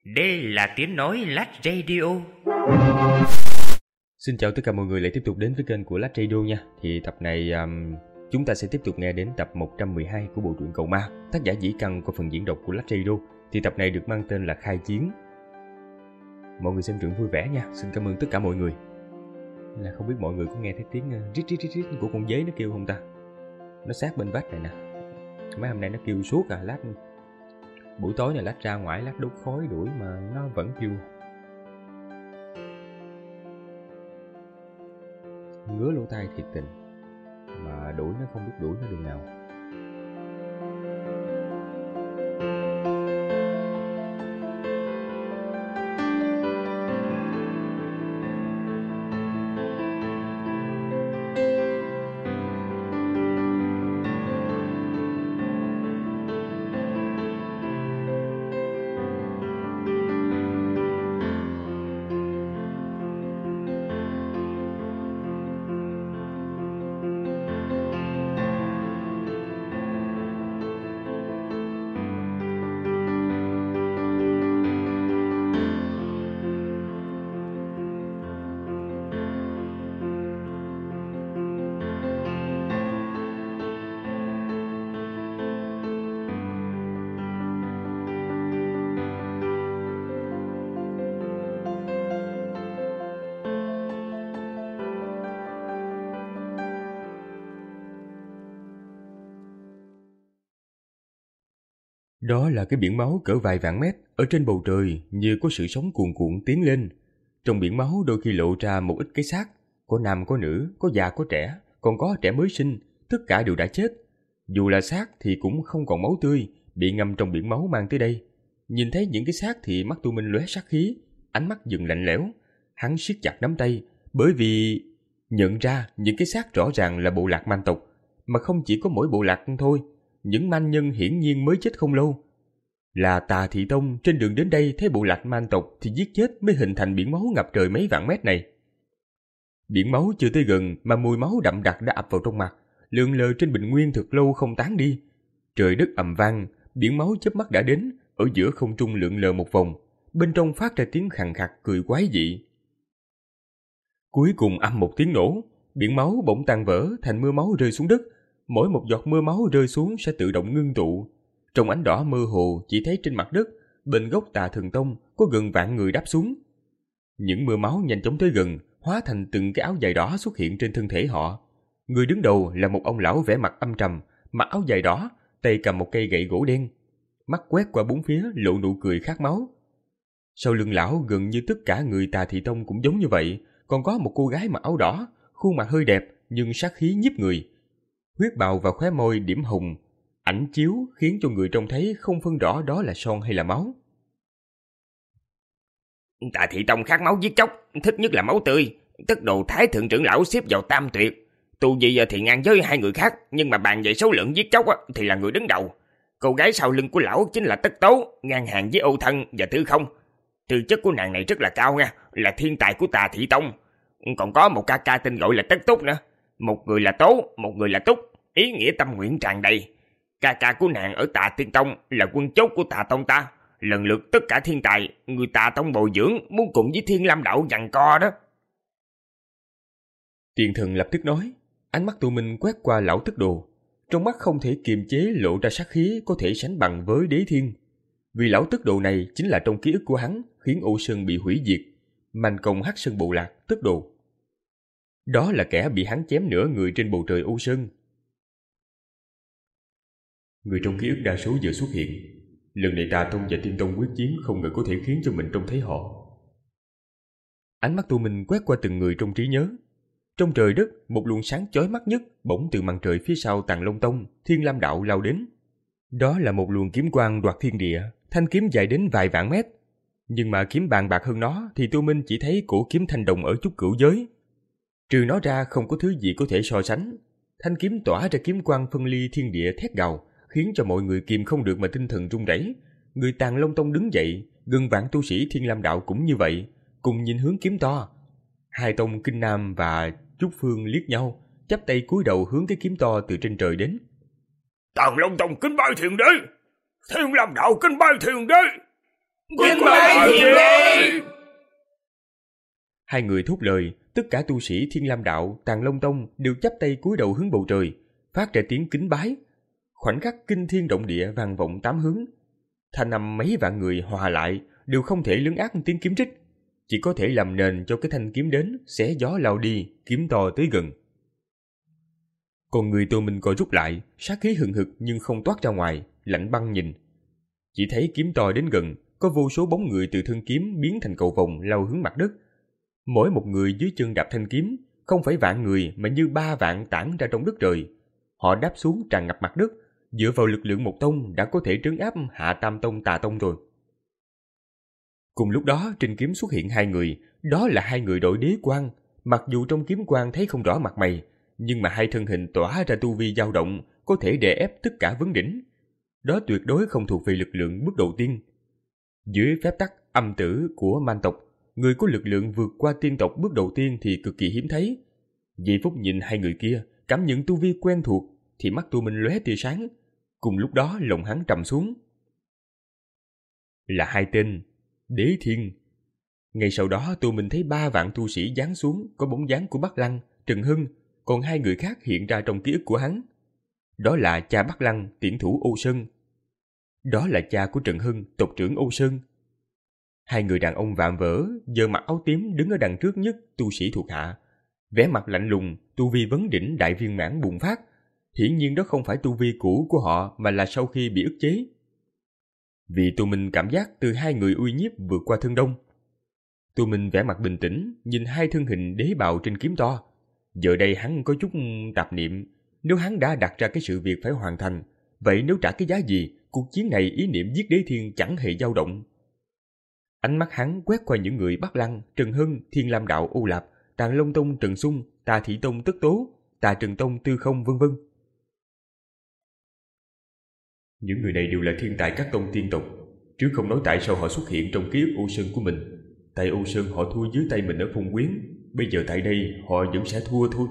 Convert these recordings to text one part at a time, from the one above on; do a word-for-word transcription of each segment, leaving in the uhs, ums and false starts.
Đây là tiếng nói Lát Radio. Xin chào tất cả mọi người lại tiếp tục đến với kênh của Lát Radio nha. Thì tập này um, chúng ta sẽ tiếp tục nghe đến tập một trăm mười hai của bộ truyện Cầu Ma, tác giả Dĩ Căn qua phần diễn đọc của Lát Radio. Thì tập này được mang tên là Khai Chiến. Mọi người xem truyện vui vẻ nha. Xin cảm ơn tất cả mọi người. Là không biết mọi người có nghe thấy tiếng uh, rít rít rít rít của con dế nó kêu không ta? Nó sát bên vách này nè. Mấy hôm nay nó kêu suốt à. Lát buổi tối này Lát ra ngoài Lát đốt khói đuổi mà nó vẫn kêu. Ngứa lỗ tai thiệt tình, mà đuổi nó không biết đuổi nó đường nào. Đó là cái biển máu cỡ vài vạn mét, ở trên bầu trời như có sự sống cuồn cuộn tiến lên. Trong biển máu đôi khi lộ ra một ít cái xác, có nam có nữ, có già có trẻ, còn có trẻ mới sinh, tất cả đều đã chết. Dù là xác thì cũng không còn máu tươi, bị ngâm trong biển máu mang tới đây. Nhìn thấy những cái xác thì mắt Tu Minh lóe sát khí, ánh mắt dừng lạnh lẽo. Hắn siết chặt nắm tay, bởi vì nhận ra những cái xác rõ ràng là bộ lạc man tộc, mà không chỉ có mỗi bộ lạc thôi. Những man nhân hiển nhiên mới chết không lâu. Là Tà Thị Tông trên đường đến đây thấy bộ lạc man tộc thì giết chết mới hình thành biển máu ngập trời mấy vạn mét này. Biển máu chưa tới gần mà mùi máu đậm đặc đã ập vào trong mặt, lượn lờ trên bình nguyên thực lâu không tán đi. Trời đất ầm vang, biển máu chớp mắt đã đến, ở giữa không trung lượn lờ một vòng, bên trong phát ra tiếng khàn khặt cười quái dị. Cuối cùng âm một tiếng nổ, biển máu bỗng tan vỡ thành mưa máu rơi xuống đất. Mỗi một giọt mưa máu rơi xuống sẽ tự động ngưng tụ. Trong ánh đỏ mơ hồ chỉ thấy trên mặt đất, bên gốc Tà Thần Tông có gần vạn người đáp xuống. Những mưa máu nhanh chóng tới gần, hóa thành từng cái áo dài đỏ xuất hiện trên thân thể họ. Người đứng đầu là một ông lão vẻ mặt âm trầm, mặc áo dài đỏ, tay cầm một cây gậy gỗ đen, mắt quét qua bốn phía lộ nụ cười khát máu. Sau lưng lão gần như tất cả người Tà Thị Tông cũng giống như vậy, còn có một cô gái mặc áo đỏ, khuôn mặt hơi đẹp nhưng sát khí nhiếp người. Huyết bào và khóe môi điểm hồng, ảnh chiếu khiến cho người trông thấy không phân rõ đó là son hay là máu. Tà Thị Tông khát máu giết chóc, thích nhất là máu tươi. Tất đồ Thái Thượng trưởng lão xếp vào tam tuyệt. Tu vi thì ngang với hai người khác, nhưng mà bàn về số lượng giết chóc thì là người đứng đầu. Cô gái sau lưng của lão chính là Tất Tố, ngang hàng với Ô Thân và Tư Không. Tư chất của nàng này rất là cao nha, là thiên tài của Tà Thị Tông. Còn có một ca ca tên gọi là Tất Túc nữa. Một người là Tố, một người là Túc, ý nghĩa tâm nguyện tràn đầy. Ca ca của nàng ở Tà Tiên Tông là quân chốt của Tà Tông ta. Lần lượt tất cả thiên tài, người Tà Tông bồi dưỡng, muốn cùng với Thiên Lam Đạo giằng co đó. Tiền Thần lập tức nói, ánh mắt Tu Minh quét qua lão Tức Đồ. Trong mắt không thể kiềm chế lộ ra sát khí có thể sánh bằng với Đế Thiên. Vì lão Tức Đồ này chính là trong ký ức của hắn khiến Ô Sơn bị hủy diệt, manh công Hắc Sơn bộ lạc Tức Đồ. Đó là kẻ bị hắn chém nửa người trên bầu trời Ô Sơn. Người trong ký ức đa số giờ xuất hiện. Lần này Tà Tông và Tiên Tông quyết chiến không ngờ có thể khiến cho mình trông thấy họ. Ánh mắt Tu Minh quét qua từng người trong trí nhớ. Trong trời đất, một luồng sáng chói mắt nhất bỗng từ màn trời phía sau Tàng Long Tông, Thiên Lam Đạo lao đến. Đó là một luồng kiếm quang đoạt thiên địa, thanh kiếm dài đến vài vạn mét. Nhưng mà kiếm bàn bạc hơn nó thì Tu Minh chỉ thấy cổ kiếm thanh đồng ở Trúc Cửu Giới. Trừ nó ra không có thứ gì có thể so sánh. Thanh kiếm tỏa ra kiếm quang phân ly thiên địa thét gào, khiến cho mọi người kìm không được mà tinh thần run rẩy. Người Tàng Long Tông đứng dậy, gần vạn tu sĩ Thiên Lam Đạo cũng như vậy, cùng nhìn hướng kiếm to. Hai tông Kinh Nam và Trúc Phương liếc nhau, chắp tay cúi đầu hướng cái kiếm to từ trên trời đến. Tàng Long Tông kính bái thượng đế, Thiên Lam Đạo kính bái thượng đế. Kính bái hiền đế. Hai người thốt lời, tất cả tu sĩ Thiên Lam Đạo, Tàng Long Tông đều chắp tay cúi đầu hướng bầu trời, phát ra tiếng kính bái. Khoảnh khắc kinh thiên động địa vang vọng tám hướng. Thanh âm mấy vạn người hòa lại đều không thể lấn át tiếng kiếm rít, chỉ có thể làm nền cho cái thanh kiếm đến, xé gió lao đi, kiếm to tới gần. Còn người Tô Minh co rút lại, sát khí hừng hực nhưng không toát ra ngoài, lạnh băng nhìn. Chỉ thấy kiếm to đến gần, có vô số bóng người từ thân kiếm biến thành cầu vồng lao hướng mặt đất. Mỗi một người dưới chân đạp thanh kiếm, không phải vạn người mà như ba vạn tản ra trong đất trời. Họ đáp xuống tràn ngập mặt đất, dựa vào lực lượng một tông đã có thể trấn áp Hạ Tam Tông Tà Tông rồi. Cùng lúc đó trên kiếm xuất hiện hai người, đó là hai người đội đế quan. Mặc dù trong kiếm quan thấy không rõ mặt mày, nhưng mà hai thân hình tỏa ra tu vi dao động, có thể đè ép tất cả vấn đỉnh. Đó tuyệt đối không thuộc về lực lượng bước đầu tiên. Dưới phép tắc âm tử của man tộc, người có lực lượng vượt qua tiên tộc bước đầu tiên thì cực kỳ hiếm thấy. Giây phút nhìn hai người kia, cảm nhận tu vi quen thuộc, thì mắt Tu Minh lóe tia sáng. Cùng lúc đó lòng hắn trầm xuống. Là hai tên Đế Thiên. Ngay sau đó Tu Minh thấy ba vạn tu sĩ giáng xuống, có bóng dáng của Bắc Lăng, Trần Hưng, còn hai người khác hiện ra trong ký ức của hắn. Đó là cha Bắc Lăng, tiễn thủ Ô Sơn. Đó là cha của Trần Hưng, tộc trưởng Ô Sơn. Hai người đàn ông vạm vỡ, giờ mặc áo tím đứng ở đằng trước nhất tu sĩ thuộc hạ. Vẻ mặt lạnh lùng, tu vi vấn đỉnh đại viên mãn bùng phát. Hiển nhiên đó không phải tu vi cũ của họ mà là sau khi bị ức chế. Vì Tu Minh cảm giác từ hai người uy nhiếp vượt qua thân đông. Tu Minh vẻ mặt bình tĩnh, nhìn hai thân hình đế bào trên kiếm to. Giờ đây hắn có chút tạp niệm, nếu hắn đã đặt ra cái sự việc phải hoàn thành, vậy nếu trả cái giá gì, cuộc chiến này ý niệm giết Đế Thiên chẳng hề dao động. Ánh mắt hắn quét qua những người Bắc Lăng, Trần Hưng, Thiên Lam Đạo Ô Lạp, Tàng Long Tông Trần Xung, Tà Thị Tông Tất Tố, Tà Trần Tông Tư Không vân vân. Những người này đều là thiên tài các tông tiên tộc, chứ không nói tại sao họ xuất hiện trong ký ức Ô Sơn của mình. Tại Ô Sơn họ thua dưới tay mình ở Phong Quyến, bây giờ tại đây họ vẫn sẽ thua thôi.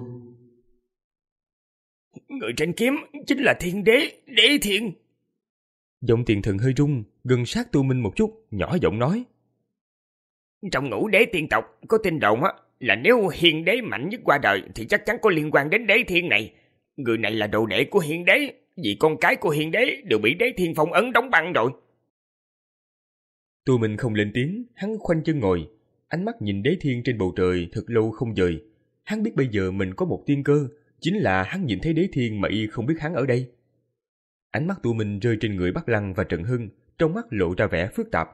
Người trên kiếm chính là Thiên Đế, Đế Thiên. Giọng Tiền Thần hơi rung, gần sát Tu Minh một chút, nhỏ giọng nói. Trong ngũ đế tiên tộc có tin đồn á, là nếu Hiền Đế mạnh nhất qua đời thì chắc chắn có liên quan đến Đế Thiên này. Người này là đồ đệ của Hiền Đế, vì con cái của Hiền Đế đều bị Đế Thiên phong ấn đóng băng rồi. Tu Minh không lên tiếng, hắn khoanh chân ngồi, ánh mắt nhìn Đế Thiên trên bầu trời thật lâu không dời. Hắn biết bây giờ mình có một tiên cơ, chính là hắn nhìn thấy Đế Thiên mà y không biết hắn ở đây. Ánh mắt Tu Minh rơi trên người Bắc Lăng và Trần Hưng, trong mắt lộ ra vẻ phức tạp.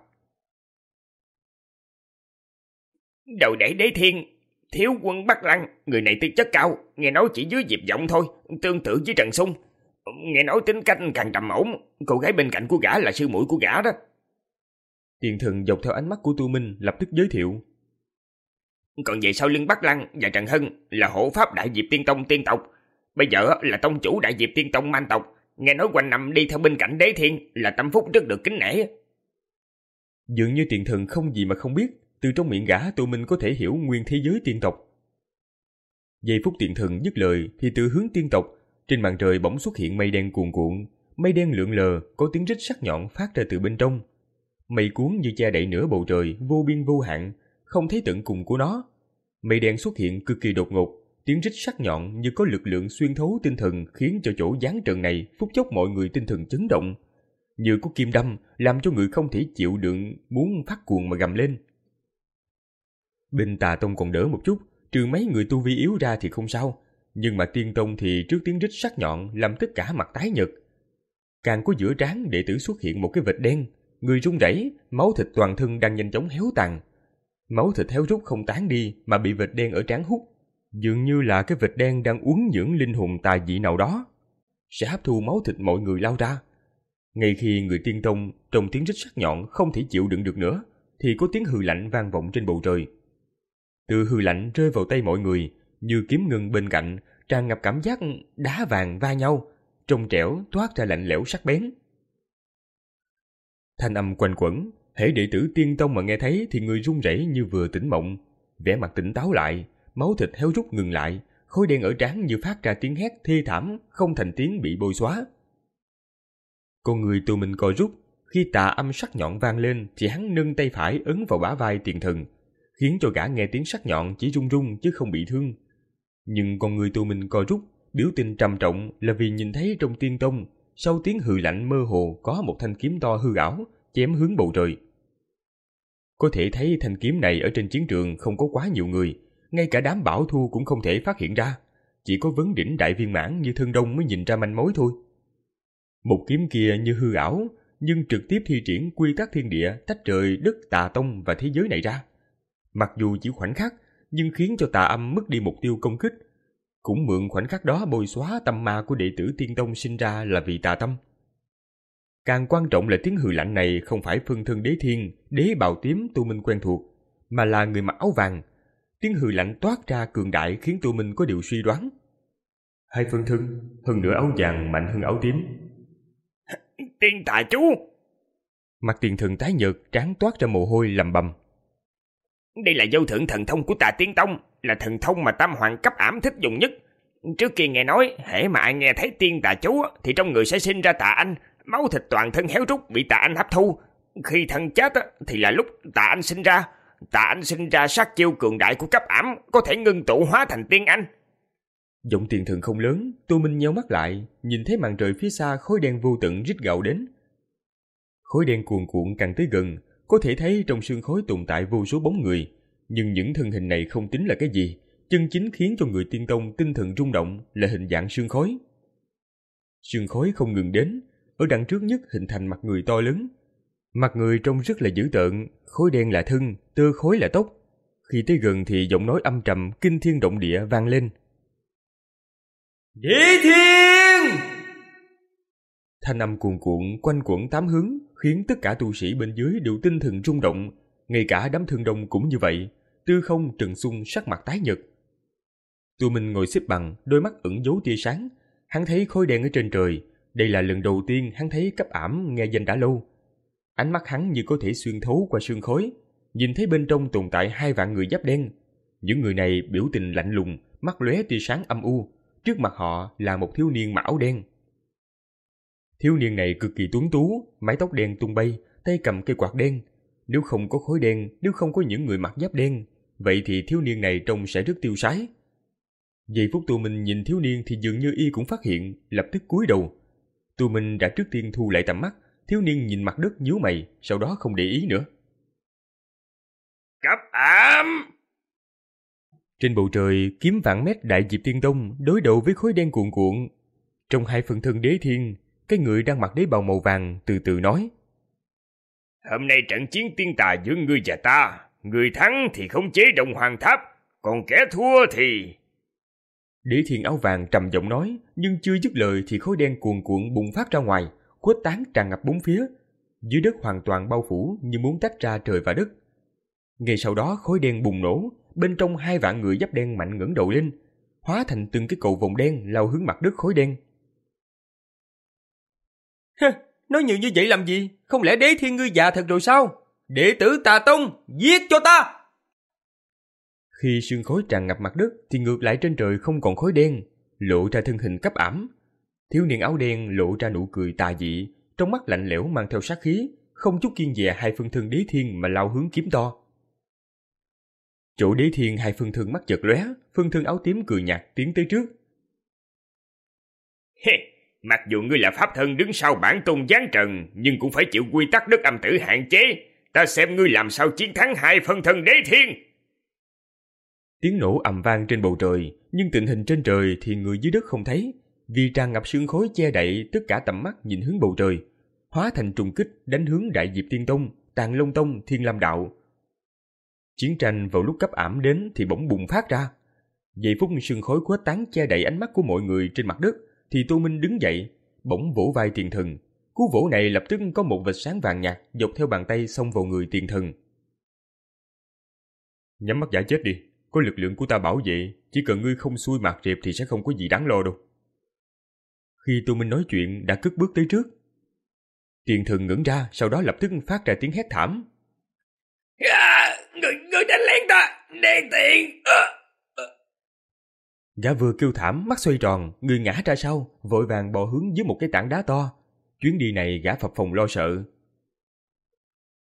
Đầu đệ Đế Thiên, thiếu quân Bắc Lăng, người này tư chất cao, nghe nói chỉ dưới Diệp Vọng thôi, tương tự với Trần Xung. Nghe nói tính cách càng trầm ổn, cô gái bên cạnh của gã là sư muội của gã đó. Tiền Thần dọc theo ánh mắt của Tu Minh lập tức giới thiệu. Còn về sau lưng Bắc Lăng và Trần Hưng là hộ pháp Đại Diệp Tiên Tông tiên tộc, bây giờ là tông chủ Đại Diệp Tiên Tông man tộc. Nghe nói quanh năm đi theo bên cạnh Đế Thiên là tâm phúc rất được kính nể. Dường như Tiền Thần không gì mà không biết, từ trong miệng gã Tu Minh có thể hiểu nguyên thế giới tiên tộc. Giây phút Tiền Thần dứt lời thì từ hướng tiên tộc, trên màn trời bỗng xuất hiện mây đen cuồn cuộn, mây đen lượn lờ, có tiếng rít sắc nhọn phát ra từ bên trong. Mây cuốn như che đậy nửa bầu trời, vô biên vô hạn, không thấy tận cùng của nó. Mây đen xuất hiện cực kỳ đột ngột, tiếng rít sắc nhọn như có lực lượng xuyên thấu tinh thần, khiến cho chỗ giáng trận này phút chốc mọi người tinh thần chấn động, như có kim đâm, làm cho người không thể chịu đựng, muốn phát cuồng mà gầm lên. Bên Tà Tông còn đỡ một chút, trừ mấy người tu vi yếu ra thì không sao, nhưng mà Tiên Tông thì trước tiếng rít sắc nhọn làm tất cả mặt tái nhợt. Càng có giữa trán đệ tử xuất hiện một cái vệt đen, người run rẩy, máu thịt toàn thân đang nhanh chóng héo tàn. Máu thịt héo rút không tán đi mà bị vệt đen ở trán hút, dường như là cái vệt đen đang uốn dưỡng linh hồn tà dị nào đó, sẽ hấp thu máu thịt mọi người lao ra. Ngay khi người Tiên Tông trong tiếng rít sắc nhọn không thể chịu đựng được nữa, thì có tiếng hừ lạnh vang vọng trên bầu trời. Từ hừ lạnh rơi vào tay mọi người, như kiếm ngân bên cạnh, tràn ngập cảm giác đá vàng va nhau, trong trẻo toát ra lạnh lẽo sắc bén. Thanh âm quanh quẩn, hễ đệ tử Tiên Tông mà nghe thấy thì người run rẩy như vừa tỉnh mộng, vẻ mặt tỉnh táo lại, máu thịt héo rút ngừng lại, khối đen ở trán như phát ra tiếng hét thê thảm, không thành tiếng bị bôi xóa. Con người Tu Minh co rút, Khi tà âm sắc nhọn vang lên thì hắn nâng tay phải ấn vào bả vai Tiền Thần, khiến cho gã nghe tiếng sắc nhọn chỉ rung rung chứ không bị thương. Nhưng con người Tô Minh co rút, biểu tình trầm trọng là vì nhìn thấy trong tiên tông, sau tiếng hừ lạnh mơ hồ có một thanh kiếm to hư ảo chém hướng bầu trời. Có thể thấy thanh kiếm này ở trên chiến trường không có quá nhiều người, ngay cả đám bảo thu cũng không thể phát hiện ra, chỉ có vấn đỉnh đại viên mãn như Thân Đông mới nhìn ra manh mối thôi. Một kiếm kia như hư ảo, nhưng trực tiếp thi triển quy tắc thiên địa tách trời đất tà tông và thế giới này ra. Mặc dù chỉ khoảnh khắc, nhưng khiến cho tà âm mất đi mục tiêu công kích. Cũng mượn khoảnh khắc đó bôi xóa tâm ma của đệ tử tiên tông sinh ra là vì tà tâm. Càng quan trọng là tiếng hừ lạnh này không phải phân thân đế thiên, đế bào tím Tô Minh quen thuộc, mà là người mặc áo vàng. Tiếng hừ lạnh toát ra cường đại khiến Tô Minh có điều suy đoán. Hai phân thân, hơn nữa áo vàng mạnh hơn áo tím. Tiên tà chú! Mặt Tiền Thần tái nhợt, trán toát ra mồ hôi lầm bầm. Đây là vô thượng thần thông của Tà Tiên Tông, là thần thông mà Tam Hoàng cấp ảm thích dùng nhất. Trước kia nghe nói, hễ mà ai nghe thấy tiên tà chú thì trong người sẽ sinh ra tà anh, máu thịt toàn thân héo rút bị tà anh hấp thu. Khi thân chết thì là lúc tà anh sinh ra. Tà anh sinh ra sát chiêu cường đại của cấp ảm, có thể ngưng tụ hóa thành tiên anh. Giọng Tiền Thần không lớn, Tô Minh nheo mắt lại, nhìn thấy màn trời phía xa khối đen vô tận rít gào đến. Khối đen cuồn cuộn càng tới gần, có thể thấy trong sương khói tồn tại vô số bóng người, nhưng những thân hình này không tính là cái gì, chân chính khiến cho người tiên tông tinh thần rung động là hình dạng sương khói. Sương khói không ngừng đến, ở đằng trước nhất hình thành mặt người to lớn. Mặt người trông rất là dữ tợn, khối đen là thân, tơ khối là tóc. Khi tới gần thì giọng nói âm trầm kinh thiên động địa vang lên. Đế Thiên! Thanh âm cuồn cuộn quanh quẩn tám hướng, khiến tất cả tu sĩ bên dưới đều tinh thần rung động, ngay cả đám Thương Đông cũng như vậy. Tư Không, Trần Xung sắc mặt tái nhợt. Tô Minh ngồi xếp bằng, đôi mắt ẩn giấu tia sáng. Hắn thấy khối đen ở trên trời, đây là lần đầu tiên hắn thấy cấp ảm nghe danh đã lâu. Ánh mắt hắn như có thể xuyên thấu qua sương khói, nhìn thấy bên trong tồn tại hai vạn người giáp đen. Những người này biểu tình lạnh lùng, mắt lóe tia sáng âm u. Trước mặt họ là một thiếu niên mặc áo đen. Thiếu niên này cực kỳ tuấn tú, mái tóc đen tung bay, tay cầm cây quạt đen. Nếu không có khối đen, nếu không có những người mặc giáp đen, vậy thì thiếu niên này trông sẽ rất tiêu sái. Giây phút Tô Minh nhìn thiếu niên thì dường như y cũng phát hiện, lập tức cúi đầu. Tô Minh đã trước tiên thu lại tầm mắt, thiếu niên nhìn mặt đất nhíu mày, sau đó không để ý nữa. Cấp ảm! Trên bầu trời, kiếm vạn mét đại diệp tiên tông đối đầu với khối đen cuồn cuộn. Trong hai phần thân đế thiên, cái người đang mặc đế bào màu vàng từ từ nói. Hôm nay trận chiến tiên tà giữa ngươi và ta, người thắng thì khống chế Đông Hoàng Tháp, còn kẻ thua thì... Đế thiên áo vàng trầm giọng nói, nhưng chưa dứt lời thì khối đen cuồn cuộn bùng phát ra ngoài, khuếch tán tràn ngập bốn phía. Dưới đất hoàn toàn bao phủ như muốn tách ra trời và đất. Ngay sau đó khối đen bùng nổ, bên trong hai vạn người giáp đen mạnh ngẩng đầu lên, hóa thành từng cái cầu vồng đen lao hướng mặt đất khối đen. Hơ, nói nhiều như vậy làm gì? Không lẽ đế thiên ngươi già thật rồi sao? Đệ tử Tà Tông, giết cho ta! Khi sương khói tràn ngập mặt đất thì ngược lại trên trời không còn khói đen, lộ ra thân hình cấp ảm. Thiếu niên áo đen lộ ra nụ cười tà dị, trong mắt lạnh lẽo mang theo sát khí, không chút kiêng dè hai phân thân đế thiên mà lao hướng kiếm to. Chỗ đế thiên hai phân thân mắt chợt lóe, phân thân áo tím cười nhạt tiến tới trước. Hê, mặc dù ngươi là pháp thân đứng sau bản tôn giáng trần, nhưng cũng phải chịu quy tắc đất âm tử hạn chế. Ta xem ngươi làm sao chiến thắng hai phân thân đế thiên. Tiếng nổ ầm vang trên bầu trời, nhưng tình hình trên trời thì người dưới đất không thấy, vì tràn ngập sương khói che đậy tất cả tầm mắt nhìn hướng bầu trời, hóa thành trùng kích đánh hướng Đại Diệp Tiên Tông, Tàng Long Tông, Thiên Lam Đạo. Chiến tranh vào lúc cấp ảm đến thì bỗng bùng phát ra. Giây phút sương khói khuếch tán che đậy ánh mắt của mọi người trên mặt đất, thì Tô Minh đứng dậy, bỗng vỗ vai Tiền Thần. Cú vỗ này lập tức có một vệt sáng vàng nhạt dọc theo bàn tay xông vào người Tiền Thần. Nhắm mắt giả chết đi, có lực lượng của ta bảo vệ, chỉ cần ngươi không xui mạt rệp thì sẽ không có gì đáng lo đâu. Khi Tô Minh nói chuyện đã cất bước tới trước. Tiền Thần ngẩng ra, sau đó lập tức phát ra tiếng hét thảm. À, người, người đánh lén ta, đen tiện. À, à. Gã vừa kêu thảm, mắt xoay tròn, người ngã ra sau, vội vàng bò hướng dưới một cái tảng đá to. Chuyến đi này gã phập phồng lo sợ.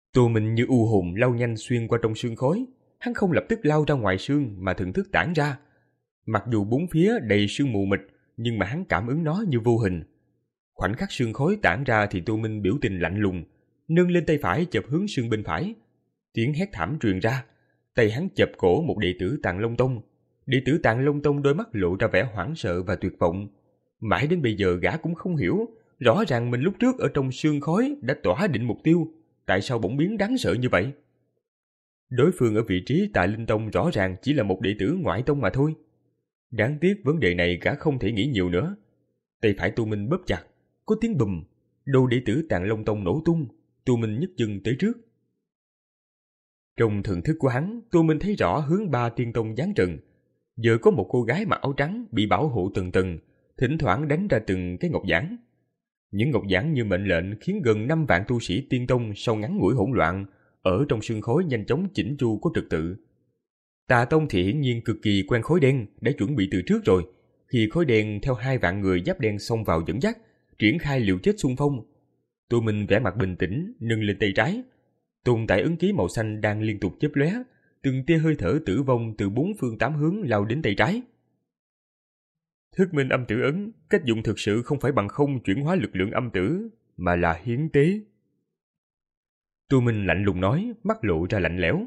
Tô Minh như u hồn lao nhanh xuyên qua trong sương khói. Hắn không lập tức lao ra ngoài sương mà thần thức tản ra. Mặc dù bốn phía đầy sương mù mịt, nhưng mà hắn cảm ứng nó như vô hình. Khoảnh khắc sương khói tản ra thì Tô Minh biểu tình lạnh lùng, nâng lên tay phải chộp hướng sương bên phải. Tiếng hét thảm truyền ra, tay hắn chộp cổ một đệ tử Tàng Long Tông. Đệ tử Tàng Long Tông đôi mắt lộ ra vẻ hoảng sợ và tuyệt vọng. Mãi đến bây giờ gã cũng không hiểu, rõ ràng mình lúc trước ở trong sương khói đã tỏa định mục tiêu, tại sao bỗng biến đáng sợ như vậy? Đối phương ở vị trí tại Linh Tông rõ ràng chỉ là một đệ tử ngoại tông mà thôi. Đáng tiếc vấn đề này gã không thể nghĩ nhiều nữa. Tay phải Tô Minh bóp chặt, có tiếng bùm, đầu đệ tử Tàng Long Tông nổ tung. Tô Minh nhấc chân tới trước. Trong thần thức của hắn, Tô Minh thấy rõ hướng Ba Tiên Tông giáng trận. Giờ có một cô gái mặc áo trắng bị bảo hộ từng tầng, thỉnh thoảng đánh ra từng cái ngọc giản. Những ngọc giản như mệnh lệnh khiến gần năm vạn tu sĩ Tiên Tông sau ngắn ngủi hỗn loạn, ở trong sương khói nhanh chóng chỉnh chu có trật tự. Tà Tông thì hiển nhiên cực kỳ quen khói đen, đã chuẩn bị từ trước rồi. Khi khói đen theo hai vạn người giáp đen xông vào dẫn dắt, triển khai liều chết xung phong. Tô Minh vẻ mặt bình tĩnh, nâng lên tay trái. Tồn tại ấn ký màu xanh đang liên tục chớp lóe, từng tia hơi thở tử vong từ bốn phương tám hướng lao đến tay trái. Thức minh âm tử ấn, cách dụng thực sự không phải bằng không chuyển hóa lực lượng âm tử, mà là hiến tế. Tô Minh lạnh lùng nói, mắt lộ ra lạnh lẽo.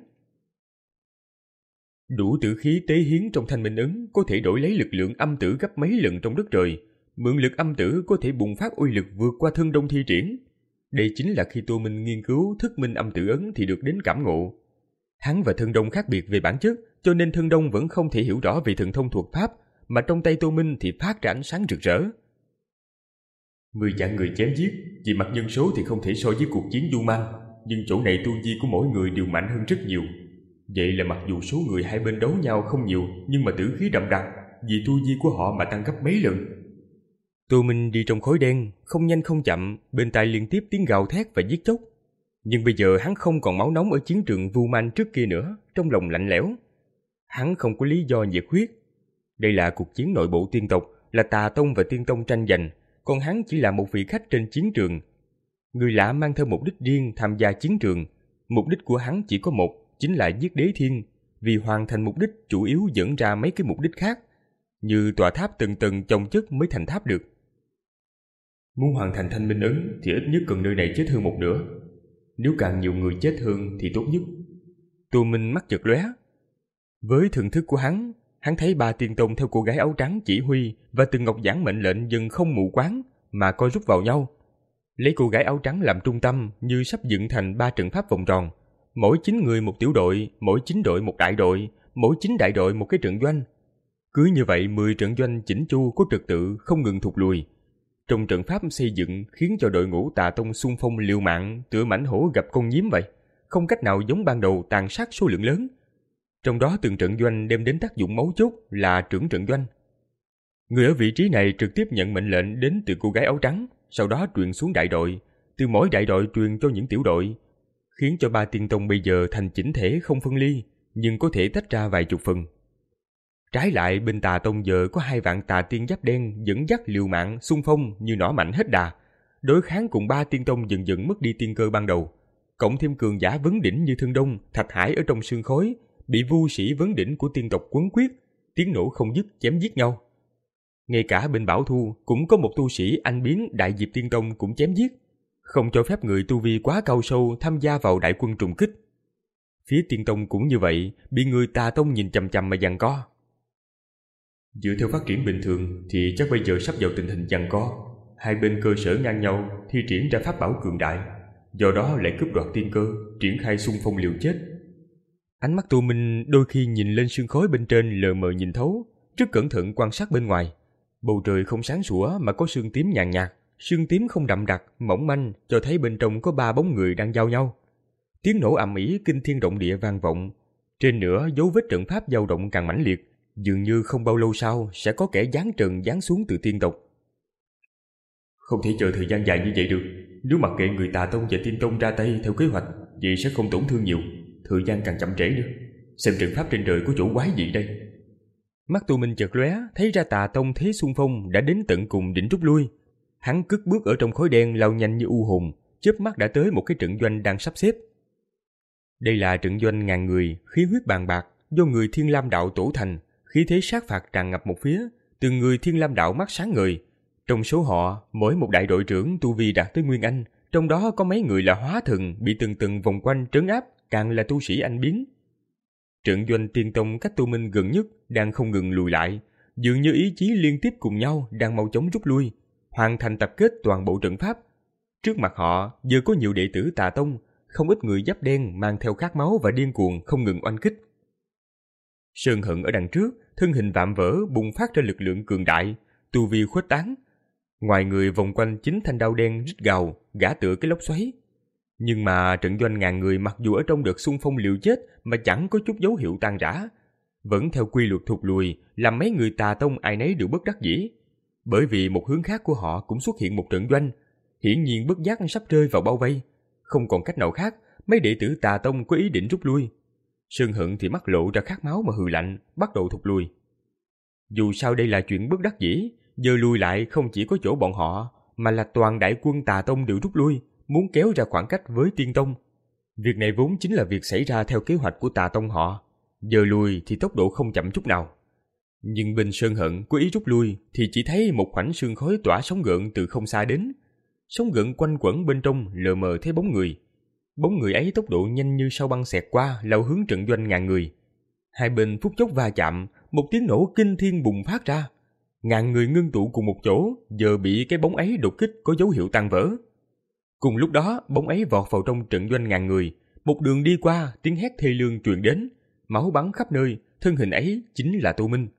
Đủ tử khí tế hiến trong thanh minh ấn có thể đổi lấy lực lượng âm tử gấp mấy lần trong đất trời. Mượn lực âm tử có thể bùng phát uy lực vượt qua thân đông thi triển. Đây chính là khi Tô Minh nghiên cứu thức minh âm tử ấn thì được đến cảm ngộ. Hắn và thân đông khác biệt về bản chất, cho nên thân đông vẫn không thể hiểu rõ về thần thông thuật pháp, mà trong tay Tô Minh thì phát ra ánh sáng rực rỡ. Mười vạn người chém giết, vì mặt nhân số thì không thể so với cuộc chiến du mang, nhưng chỗ này tu vi của mỗi người đều mạnh hơn rất nhiều. Vậy là mặc dù số người hai bên đấu nhau không nhiều, nhưng mà tử khí đậm đặc, vì tu vi của họ mà tăng gấp mấy lần. Tô Minh đi trong khói đen, không nhanh không chậm, bên tai liên tiếp tiếng gào thét và giết chóc. Nhưng bây giờ hắn không còn máu nóng ở chiến trường Vu Man trước kia nữa, trong lòng lạnh lẽo. Hắn không có lý do nhiệt huyết. Đây là cuộc chiến nội bộ tiên tộc, là Tà Tông và Tiên Tông tranh giành, còn hắn chỉ là một vị khách trên chiến trường. Người lạ mang theo mục đích riêng tham gia chiến trường. Mục đích của hắn chỉ có một, chính là giết Đế Thiên, vì hoàn thành mục đích chủ yếu dẫn ra mấy cái mục đích khác, như tòa tháp từng tầng chồng chất mới thành tháp được. Muốn hoàn thành thanh minh ấn thì ít nhất cần nơi này chết hơn một nửa. Nếu càng nhiều người chết hơn thì tốt nhất. Tô Minh mắt chợt lóe. Với thần thức của hắn, hắn thấy Ba Tiên Tông theo cô gái áo trắng chỉ huy và từng ngọc giản mệnh lệnh dần không mù quáng mà co rút vào nhau. Lấy cô gái áo trắng làm trung tâm như sắp dựng thành ba trận pháp vòng tròn. Mỗi chín người một tiểu đội, mỗi chín đội một đại đội, mỗi chín đại đội một cái trận doanh. Cứ như vậy mười trận doanh chỉnh chu có trật tự không ngừng thụt lùi. Trong trận pháp xây dựng khiến cho đội ngũ Tà Tông xung phong liều mạng tựa mãnh hổ gặp con nhím vậy, không cách nào giống ban đầu tàn sát số lượng lớn. Trong đó từng trận doanh đem đến tác dụng mấu chốt là trưởng trận doanh. Người ở vị trí này trực tiếp nhận mệnh lệnh đến từ cô gái áo trắng, sau đó truyền xuống đại đội, từ mỗi đại đội truyền cho những tiểu đội, khiến cho Ba Tiên Tông bây giờ thành chỉnh thể không phân ly, nhưng có thể tách ra vài chục phần. Trái lại bên Tà Tông giờ có hai vạn tà tiên giáp đen dẫn dắt liều mạng xung phong như nỏ mạnh hết đà, đối kháng cùng Ba Tiên Tông dần dần mất đi tiên cơ ban đầu, cộng thêm cường giả vấn đỉnh như Thương Đông, Thạch Hải ở trong sương khói, bị vu sĩ vấn đỉnh của tiên tộc quấn quyết, tiếng nổ không dứt chém giết nhau. Ngay cả bên Bảo Thu cũng có một tu sĩ anh biến Đại Diệp Tiên Tông cũng chém giết, không cho phép người tu vi quá cao sâu tham gia vào đại quân trùng kích. Phía Tiên Tông cũng như vậy, bị người Tà Tông nhìn chằm chằm mà giằng co. Dựa theo phát triển bình thường thì chắc bây giờ sắp vào tình hình giằng co, hai bên cơ sở ngang nhau thi triển ra pháp bảo cường đại, do đó lại cướp đoạt tiên cơ, triển khai xung phong liều chết. Ánh mắt Tô Minh đôi khi nhìn lên sương khói bên trên lờ mờ nhìn thấu, rất cẩn thận quan sát bên ngoài. Bầu trời không sáng sủa mà có sương tím nhàn nhạt, sương tím không đậm đặc, mỏng manh, cho thấy bên trong có ba bóng người đang giao nhau. Tiếng nổ ầm ĩ kinh thiên động địa vang vọng, trên nữa dấu vết trận pháp dao động càng mãnh liệt, dường như không bao lâu sau sẽ có kẻ giáng trần giáng xuống từ tiên tộc. Không thể chờ thời gian dài như vậy được, nếu mặc kệ người Tà Tông và Tiên Tông ra tay theo kế hoạch, vậy sẽ không tổn thương nhiều, thời gian càng chậm trễ nữa. Xem trận pháp trên trời có chỗ quái gì đây. Mắt Tô Minh chợt lóe, thấy ra Tà Tông thế xung phong đã đến tận cùng định rút lui. Hắn cất bước ở trong khói đen lao nhanh như u hồn, chớp mắt đã tới một cái trận doanh đang sắp xếp. Đây là trận doanh ngàn người, khí huyết bàn bạc, do người Thiên Lam đạo tổ thành, khí thế sát phạt tràn ngập một phía, từng người Thiên Lam đạo mắt sáng ngời. Trong số họ, mỗi một đại đội trưởng tu vi đạt tới Nguyên Anh, trong đó có mấy người là hóa thần bị từng từng vòng quanh trấn áp, càng là tu sĩ anh biến. Trận doanh Tiên Tông cách Tu Minh gần nhất đang không ngừng lùi lại, dường như ý chí liên tiếp cùng nhau đang mau chóng rút lui, hoàn thành tập kết toàn bộ trận pháp. Trước mặt họ giờ có nhiều đệ tử Tà Tông, không ít người giáp đen mang theo khát máu và điên cuồng không ngừng oanh kích. Sơn Hận ở đằng trước, thân hình vạm vỡ bùng phát ra lực lượng cường đại, tu vi khuếch tán. Ngoài người vòng quanh chín thanh đao đen rít gào, gã tựa cái lốc xoáy. Nhưng mà trận doanh ngàn người mặc dù ở trong đợt xung phong liều chết mà chẳng có chút dấu hiệu tan rã, vẫn theo quy luật thụt lùi, làm mấy người Tà Tông ai nấy đều bất đắc dĩ. Bởi vì một hướng khác của họ cũng xuất hiện một trận doanh, hiển nhiên bất giác sắp rơi vào bao vây. Không còn cách nào khác, mấy đệ tử Tà Tông có ý định rút lui. Sơn Hận thì mắt lộ ra khát máu mà hừ lạnh, bắt đầu thụt lùi. Dù sao đây là chuyện bất đắc dĩ, giờ lùi lại không chỉ có chỗ bọn họ, mà là toàn đại quân Tà Tông đều rút lui, muốn kéo ra khoảng cách với Tiên Tông. Việc này vốn chính là việc xảy ra theo kế hoạch của Tà Tông họ, giờ lùi thì tốc độ không chậm chút nào. Nhưng bên Sơn Hận có ý rút lui thì chỉ thấy một khoảnh sương khói tỏa sóng gợn từ không xa đến. Sóng gợn quanh quẩn bên trong lờ mờ thấy bóng người. Bóng người ấy tốc độ nhanh như sao băng xẹt qua, lao hướng trận doanh ngàn người. Hai bên phút chốc va chạm, một tiếng nổ kinh thiên bùng phát ra. Ngàn người ngưng tụ cùng một chỗ, giờ bị cái bóng ấy đột kích có dấu hiệu tan vỡ. Cùng lúc đó, bóng ấy vọt vào trong trận doanh ngàn người, một đường đi qua, tiếng hét thê lương truyền đến, máu bắn khắp nơi, thân hình ấy chính là Tô Minh.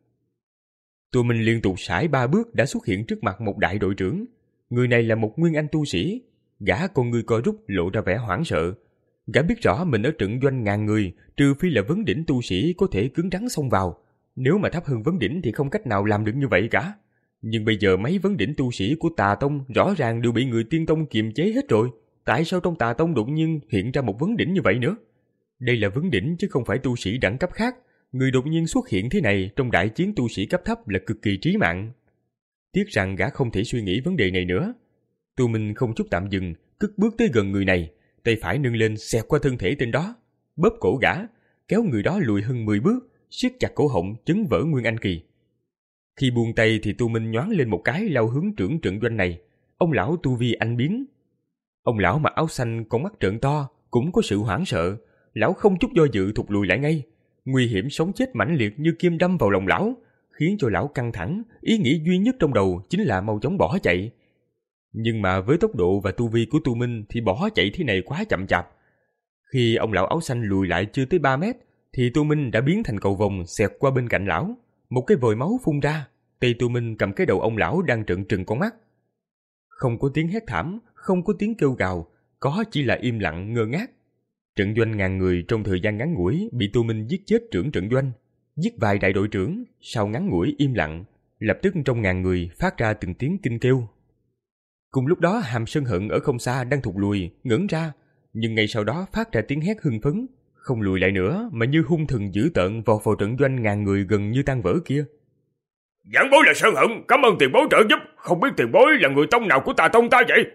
Tô Minh liên tục sải ba bước đã xuất hiện trước mặt một đại đội trưởng. Người này là một nguyên anh tu sĩ, gã con người co rút lộ ra vẻ hoảng sợ. Gã biết rõ mình ở trận doanh ngàn người, trừ phi là vấn đỉnh tu sĩ có thể cứng rắn xông vào. Nếu mà thấp hơn vấn đỉnh thì không cách nào làm được như vậy cả. Nhưng bây giờ mấy vấn đỉnh tu sĩ của Tà Tông rõ ràng đều bị người Tiên Tông kiềm chế hết rồi. Tại sao trong Tà Tông đột nhiên hiện ra một vấn đỉnh như vậy nữa? Đây là vấn đỉnh chứ không phải tu sĩ đẳng cấp khác. Người đột nhiên xuất hiện thế này trong đại chiến tu sĩ cấp thấp là cực kỳ trí mạng. Tiếc rằng gã không thể suy nghĩ vấn đề này nữa. Tu Minh không chút tạm dừng, cất bước tới gần người này, tay phải nâng lên xẹt qua thân thể tên đó, bóp cổ gã, kéo người đó lùi hơn mười bước, siết chặt cổ họng chấn vỡ Nguyên Anh kỳ. Khi buông tay thì Tu Minh nhoáng lên một cái lao hướng trưởng trận doanh này. Ông lão tu vi anh biến. Ông lão mặc áo xanh con mắt trợn to, cũng có sự hoảng sợ. Lão không chút do dự thụt lùi lại ngay. Nguy hiểm sống chết mãnh liệt như kim đâm vào lòng lão, khiến cho lão căng thẳng, ý nghĩ duy nhất trong đầu chính là mau chóng bỏ chạy. Nhưng mà với tốc độ và tu vi của Tu Minh thì bỏ chạy thế này quá chậm chạp. Khi ông lão áo xanh lùi lại chưa tới ba mét, thì Tu Minh đã biến thành cầu vồng xẹt qua bên cạnh lão. Một cái vòi máu phun ra, tay Tu Minh cầm cái đầu ông lão đang trợn trừng con mắt. Không có tiếng hét thảm, không có tiếng kêu gào, có chỉ là im lặng ngơ ngác. Trận doanh ngàn người trong thời gian ngắn ngủi bị Tu Minh giết chết trưởng trận doanh, giết vài đại đội trưởng, sau ngắn ngủi im lặng, lập tức trong ngàn người phát ra từng tiếng kinh kêu. Cùng lúc đó Hàm Sơn Hận ở không xa đang thụt lùi, ngẩng ra, nhưng ngay sau đó phát ra tiếng hét hưng phấn, không lùi lại nữa mà như hung thần dữ tợn vọt vào trận doanh ngàn người gần như tan vỡ kia. Giảng bối là Sơn Hận, cảm ơn tiền bối trợ giúp, không biết tiền bối là người tông nào của Tà Tông ta vậy?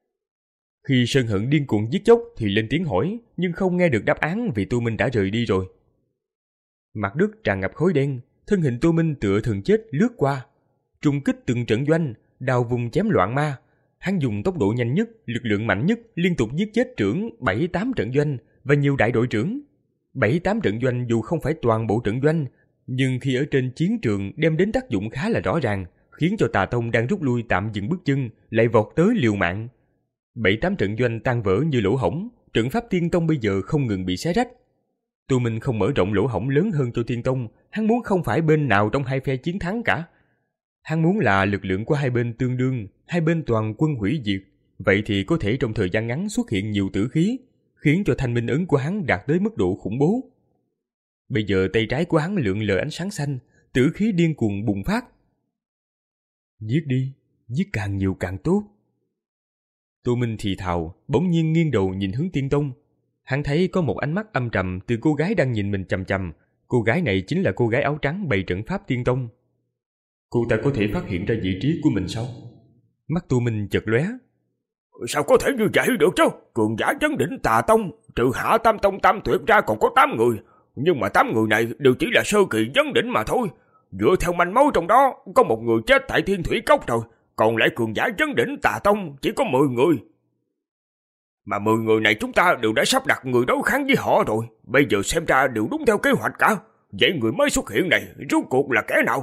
Khi Sơn Hận điên cuồng giết chóc thì lên tiếng hỏi, nhưng không nghe được đáp án vì Tu Minh đã rời đi rồi. Mặt đất tràn ngập khói đen, thân hình Tu Minh tựa thần chết lướt qua, trùng kích từng trận doanh, đào vùng chém loạn ma. Hắn dùng tốc độ nhanh nhất, lực lượng mạnh nhất, liên tục giết chết trưởng bảy tám trận doanh và nhiều đại đội trưởng. bảy tám trận doanh dù không phải toàn bộ trận doanh, nhưng khi ở trên chiến trường đem đến tác dụng khá là rõ ràng, khiến cho Tà Tông đang rút lui tạm dừng bước chân, lại vọt tới liều mạng. bảy tám trận doanh tan vỡ như lỗ hổng, trận pháp Tiên Tông bây giờ không ngừng bị xé rách. Tu Minh không mở rộng lỗ hổng lớn hơn cho Tiên Tông, hắn muốn không phải bên nào trong hai phe chiến thắng cả. Hắn muốn là lực lượng của hai bên tương đương, hai bên toàn quân hủy diệt, vậy thì có thể trong thời gian ngắn xuất hiện nhiều tử khí, khiến cho thanh minh ấn của hắn đạt tới mức độ khủng bố. Bây giờ tay trái của hắn lượn lờ ánh sáng xanh, tử khí điên cuồng bùng phát. Giết đi, giết càng nhiều càng tốt. Tô Minh thì thào, bỗng nhiên nghiêng đầu nhìn hướng Tiên Tông. Hắn thấy có một ánh mắt âm trầm từ cô gái đang nhìn mình chằm chằm. Cô gái này chính là cô gái áo trắng bày trận pháp Tiên Tông. Cô ta có thể phát hiện ra vị trí của mình sao? Mắt Tô Minh chợt lóe. Sao có thể như vậy được chứ? Cường giả chấn đỉnh Tà Tông, trừ Hạ Tam Tông Tam Tuyệt ra còn có tám người, nhưng mà tám người này đều chỉ là sơ kỳ vấn đỉnh mà thôi. Dựa theo manh mối trong đó, có một người chết tại Thiên Thủy Cốc rồi, còn lại cường giả vấn đỉnh Tà Tông chỉ có mười người. Mà mười người này chúng ta đều đã sắp đặt người đấu kháng với họ rồi, bây giờ xem ra đều đúng theo kế hoạch cả. Vậy người mới xuất hiện này rốt cuộc là kẻ nào?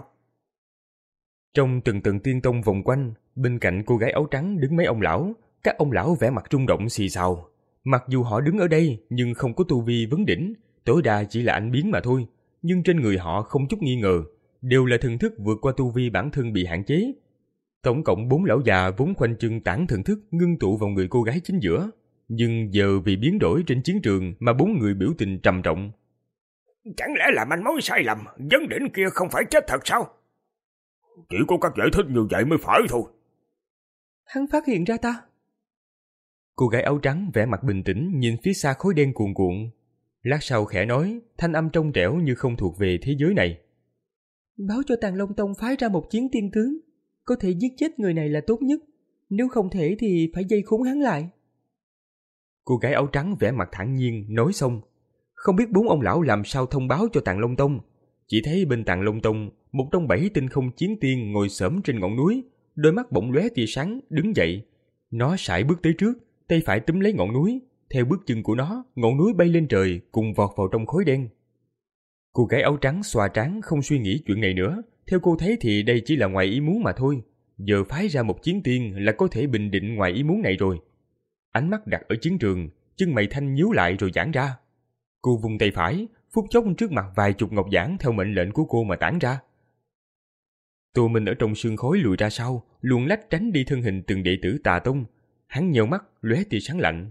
Trong từng từng tiên tông vòng quanh, bên cạnh cô gái áo trắng đứng mấy ông lão, các ông lão vẻ mặt rung động xì xào. Mặc dù họ đứng ở đây nhưng không có tu vi vấn đỉnh, tối đa chỉ là ảnh biến mà thôi, nhưng trên người họ không chút nghi ngờ, đều là thần thức vượt qua tu vi bản thân bị hạn chế. Tổng cộng bốn lão già vốn khoanh chân tản thần thức ngưng tụ vào người cô gái chính giữa, nhưng giờ vì biến đổi trên chiến trường mà bốn người biểu tình trầm trọng. Chẳng lẽ là manh mối sai lầm, vấn đỉnh kia không phải chết thật sao? Chỉ có các giải thích như vậy mới phải thôi. Hắn phát hiện ra ta. Cô gái áo trắng vẻ mặt bình tĩnh nhìn phía xa khói đen cuồn cuộn. Lát sau khẽ nói, thanh âm trong trẻo như không thuộc về thế giới này. Báo cho Tàng Long Tông phái ra một chiến tiên tướng. Có thể giết chết người này là tốt nhất. Nếu không thể thì phải dây khốn hắn lại. Cô gái áo trắng vẻ mặt thản nhiên nói xong. Không biết bốn ông lão làm sao thông báo cho Tàng Long Tông. Chỉ thấy bên Tàng Long Tông, một trong bảy tinh không chiến tiên ngồi xổm trên ngọn núi, đôi mắt bỗng lóe tia sáng, đứng dậy. Nó sải bước tới trước, tay phải túm lấy ngọn núi. Theo bước chân của nó, ngọn núi bay lên trời, cùng vọt vào trong khói đen. Cô gái áo trắng xoa trán không suy nghĩ chuyện này nữa. Theo cô thấy thì đây chỉ là ngoài ý muốn mà thôi. Giờ phái ra một chiến tiên là có thể bình định ngoài ý muốn này rồi. Ánh mắt đặt ở chiến trường, chân mày thanh nhíu lại rồi giãn ra. Cô vung tay phải, phút chốc trước mặt vài chục ngọc giản theo mệnh lệnh của cô mà tản ra. Tô Minh ở trong sương khói lùi ra sau, luồn lách tránh đi thân hình từng đệ tử Tà Tông. Hắn nheo mắt, lóe tia sáng lạnh.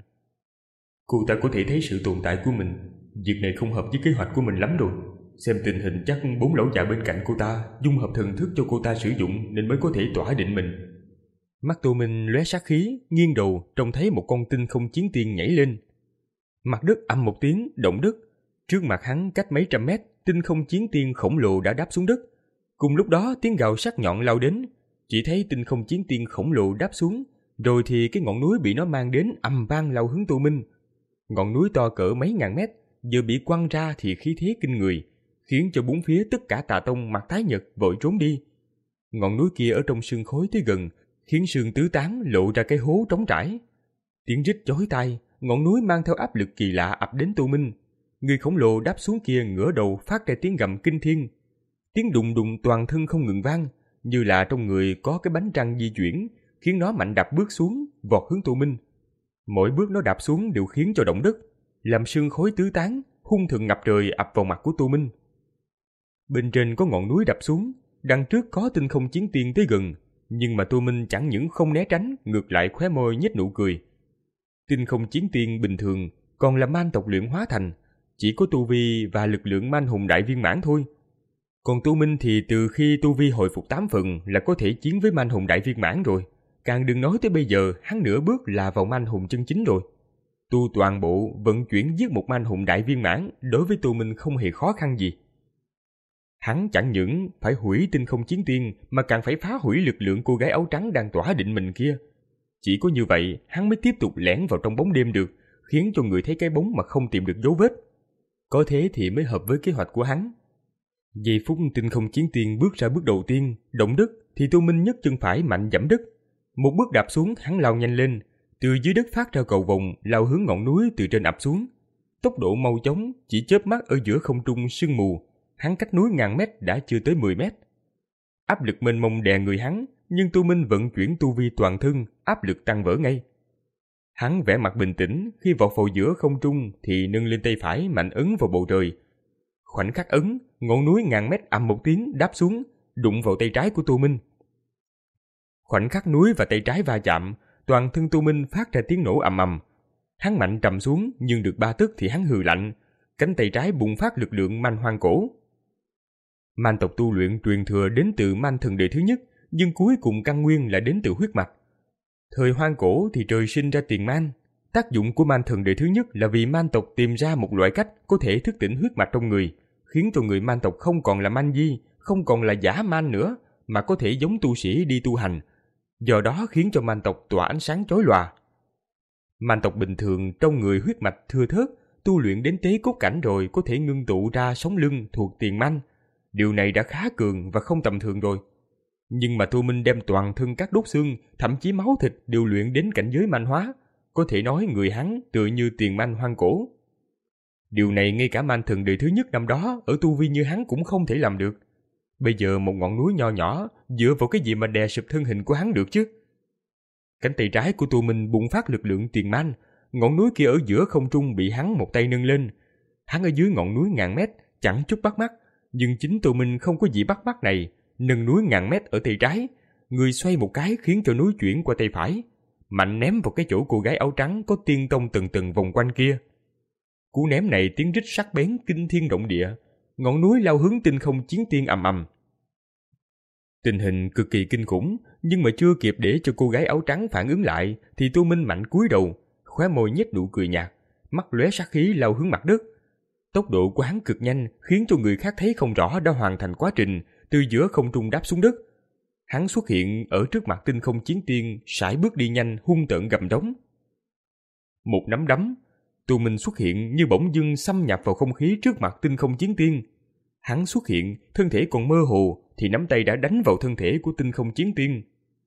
Cô ta có thể thấy sự tồn tại của mình. Việc này không hợp với kế hoạch của mình lắm rồi. Xem tình hình chắc bốn lão già bên cạnh cô ta dung hợp thần thức cho cô ta sử dụng nên mới có thể tỏa định mình. Mắt Tô Minh lóe sát khí, nghiêng đầu trông thấy một con tinh không chiến tiên nhảy lên. Mặt đất ầm một tiếng, động đất. Trước mặt hắn cách mấy trăm mét, tinh không chiến tiên khổng lồ đã đáp xuống đất. Cùng lúc đó tiếng gào sắc nhọn lao đến. Chỉ thấy tinh không chiến tiên khổng lồ đáp xuống, rồi thì cái ngọn núi bị nó mang đến ầm vang lao hướng Tô Minh. Ngọn núi to cỡ mấy ngàn mét, giờ bị quăng ra thì khí thế kinh người, khiến cho bốn phía tất cả Tà Tông mặt tái nhợt vội trốn đi. Ngọn núi kia ở trong sương khói tới gần, khiến sương tứ tán lộ ra cái hố trống trải. Tiếng rít chói tai, ngọn núi mang theo áp lực kỳ lạ ập đến Tô Minh. Người khổng lồ đáp xuống kia ngửa đầu phát ra tiếng gầm kinh thiên. Tiếng đùng đùng toàn thân không ngừng vang, như là trong người có cái bánh trăng di chuyển, khiến nó mạnh đạp bước xuống, vọt hướng Tô Minh. Mỗi bước nó đạp xuống đều khiến cho động đất, làm sương khói tứ tán, hung thần ngập trời ập vào mặt của Tô Minh. Bên trên có ngọn núi đập xuống, đằng trước có tinh không chiến tiên tới gần, nhưng mà Tô Minh chẳng những không né tránh, ngược lại khóe môi nhếch nụ cười. Tinh không chiến tiên bình thường, còn là man tộc luyện hóa thành, chỉ có tu vi và lực lượng man hùng đại viên mãn thôi. Còn Tô Minh thì từ khi tu vi hồi phục tám phần là có thể chiến với man hùng đại viên mãn rồi. Càng đừng nói tới bây giờ hắn nửa bước là vào man hùng chân chính rồi. Tu toàn bộ vận chuyển giết một man hùng đại viên mãn đối với Tô Minh không hề khó khăn gì. Hắn chẳng những phải hủy tinh không chiến tiên mà càng phải phá hủy lực lượng cô gái áo trắng đang tỏa định mình kia. Chỉ có như vậy hắn mới tiếp tục lẻn vào trong bóng đêm được, khiến cho người thấy cái bóng mà không tìm được dấu vết. Có thế thì mới hợp với kế hoạch của hắn. Giây phút tinh không chiến tiên bước ra bước đầu tiên, động đất, thì Tô Minh nhấc chân phải mạnh giẫm đất. Một bước đạp xuống, hắn lao nhanh lên, từ dưới đất phát ra cầu vồng lao hướng ngọn núi từ trên ập xuống. Tốc độ mau chóng, chỉ chớp mắt ở giữa không trung sương mù, hắn cách núi ngàn mét đã chưa tới mười mét. Áp lực mênh mông đè người hắn, nhưng Tô Minh vận chuyển tu vi toàn thân, áp lực tăng vỡ ngay. Hắn vẻ mặt bình tĩnh, khi vọt vào giữa không trung thì nâng lên tay phải mạnh ấn vào bầu trời. Khoảnh khắc ấn, ngọn núi ngàn mét ầm một tiếng đáp xuống, đụng vào tay trái của Tô Minh. Khoảnh khắc núi và tay trái va chạm, toàn thân Tô Minh phát ra tiếng nổ ầm ầm. Hắn mạnh trầm xuống, nhưng được ba tức thì hắn hừ lạnh, cánh tay trái bùng phát lực lượng man hoang cổ. Man tộc tu luyện truyền thừa đến từ man thần đời thứ nhất, nhưng cuối cùng căn nguyên là đến từ huyết mạch. Thời hoang cổ thì trời sinh ra tiền man. Tác dụng của man thần đời thứ nhất là vì man tộc tìm ra một loại cách có thể thức tỉnh huyết mạch trong người, khiến cho người man tộc không còn là man di, không còn là giả man nữa, mà có thể giống tu sĩ đi tu hành. Do đó khiến cho man tộc tỏa ánh sáng chói lòa. Man tộc bình thường trong người huyết mạch thưa thớt, tu luyện đến tế cốt cảnh rồi có thể ngưng tụ ra sống lưng thuộc tiền manh. Điều này đã khá cường và không tầm thường rồi. Nhưng mà Tô Minh đem toàn thân các đốt xương, thậm chí máu thịt đều luyện đến cảnh giới manh hóa. Có thể nói người hắn tựa như tiền manh hoang cổ. Điều này ngay cả man thần đời thứ nhất năm đó ở tu vi như hắn cũng không thể làm được. Bây giờ một ngọn núi nho nhỏ dựa vào cái gì mà đè sụp thân hình của hắn được chứ? Cánh tay trái của Tô Minh bùng phát lực lượng tiền manh, ngọn núi kia ở giữa không trung bị hắn một tay nâng lên. Hắn ở dưới ngọn núi ngàn mét chẳng chút bắt mắt, nhưng chính Tô Minh không có gì bắt mắt này, nâng núi ngàn mét ở tay trái, người xoay một cái khiến cho núi chuyển qua tay phải, mạnh ném vào cái chỗ cô gái áo trắng có tiên tông từng từng vòng quanh kia. Cú ném này tiếng rít sắc bén kinh thiên động địa, ngọn núi lao hướng tinh không chiến tiên ầm ầm. Tình hình cực kỳ kinh khủng, nhưng mà chưa kịp để cho cô gái áo trắng phản ứng lại thì Tô Minh mạnh cúi đầu, khóe môi nhếch nụ cười nhạt, mắt lóe sát khí lao hướng mặt đất. Tốc độ của hắn cực nhanh khiến cho người khác thấy không rõ đã hoàn thành quá trình từ giữa không trung đáp xuống đất. Hắn xuất hiện ở trước mặt tinh không chiến tiên, sải bước đi nhanh hung tợn gầm đống. Một nắm đấm, Tô Minh xuất hiện như bỗng dưng xâm nhập vào không khí trước mặt tinh không chiến tiên. Hắn xuất hiện, thân thể còn mơ hồ thì nắm tay đã đánh vào thân thể của tinh không chiến tiên.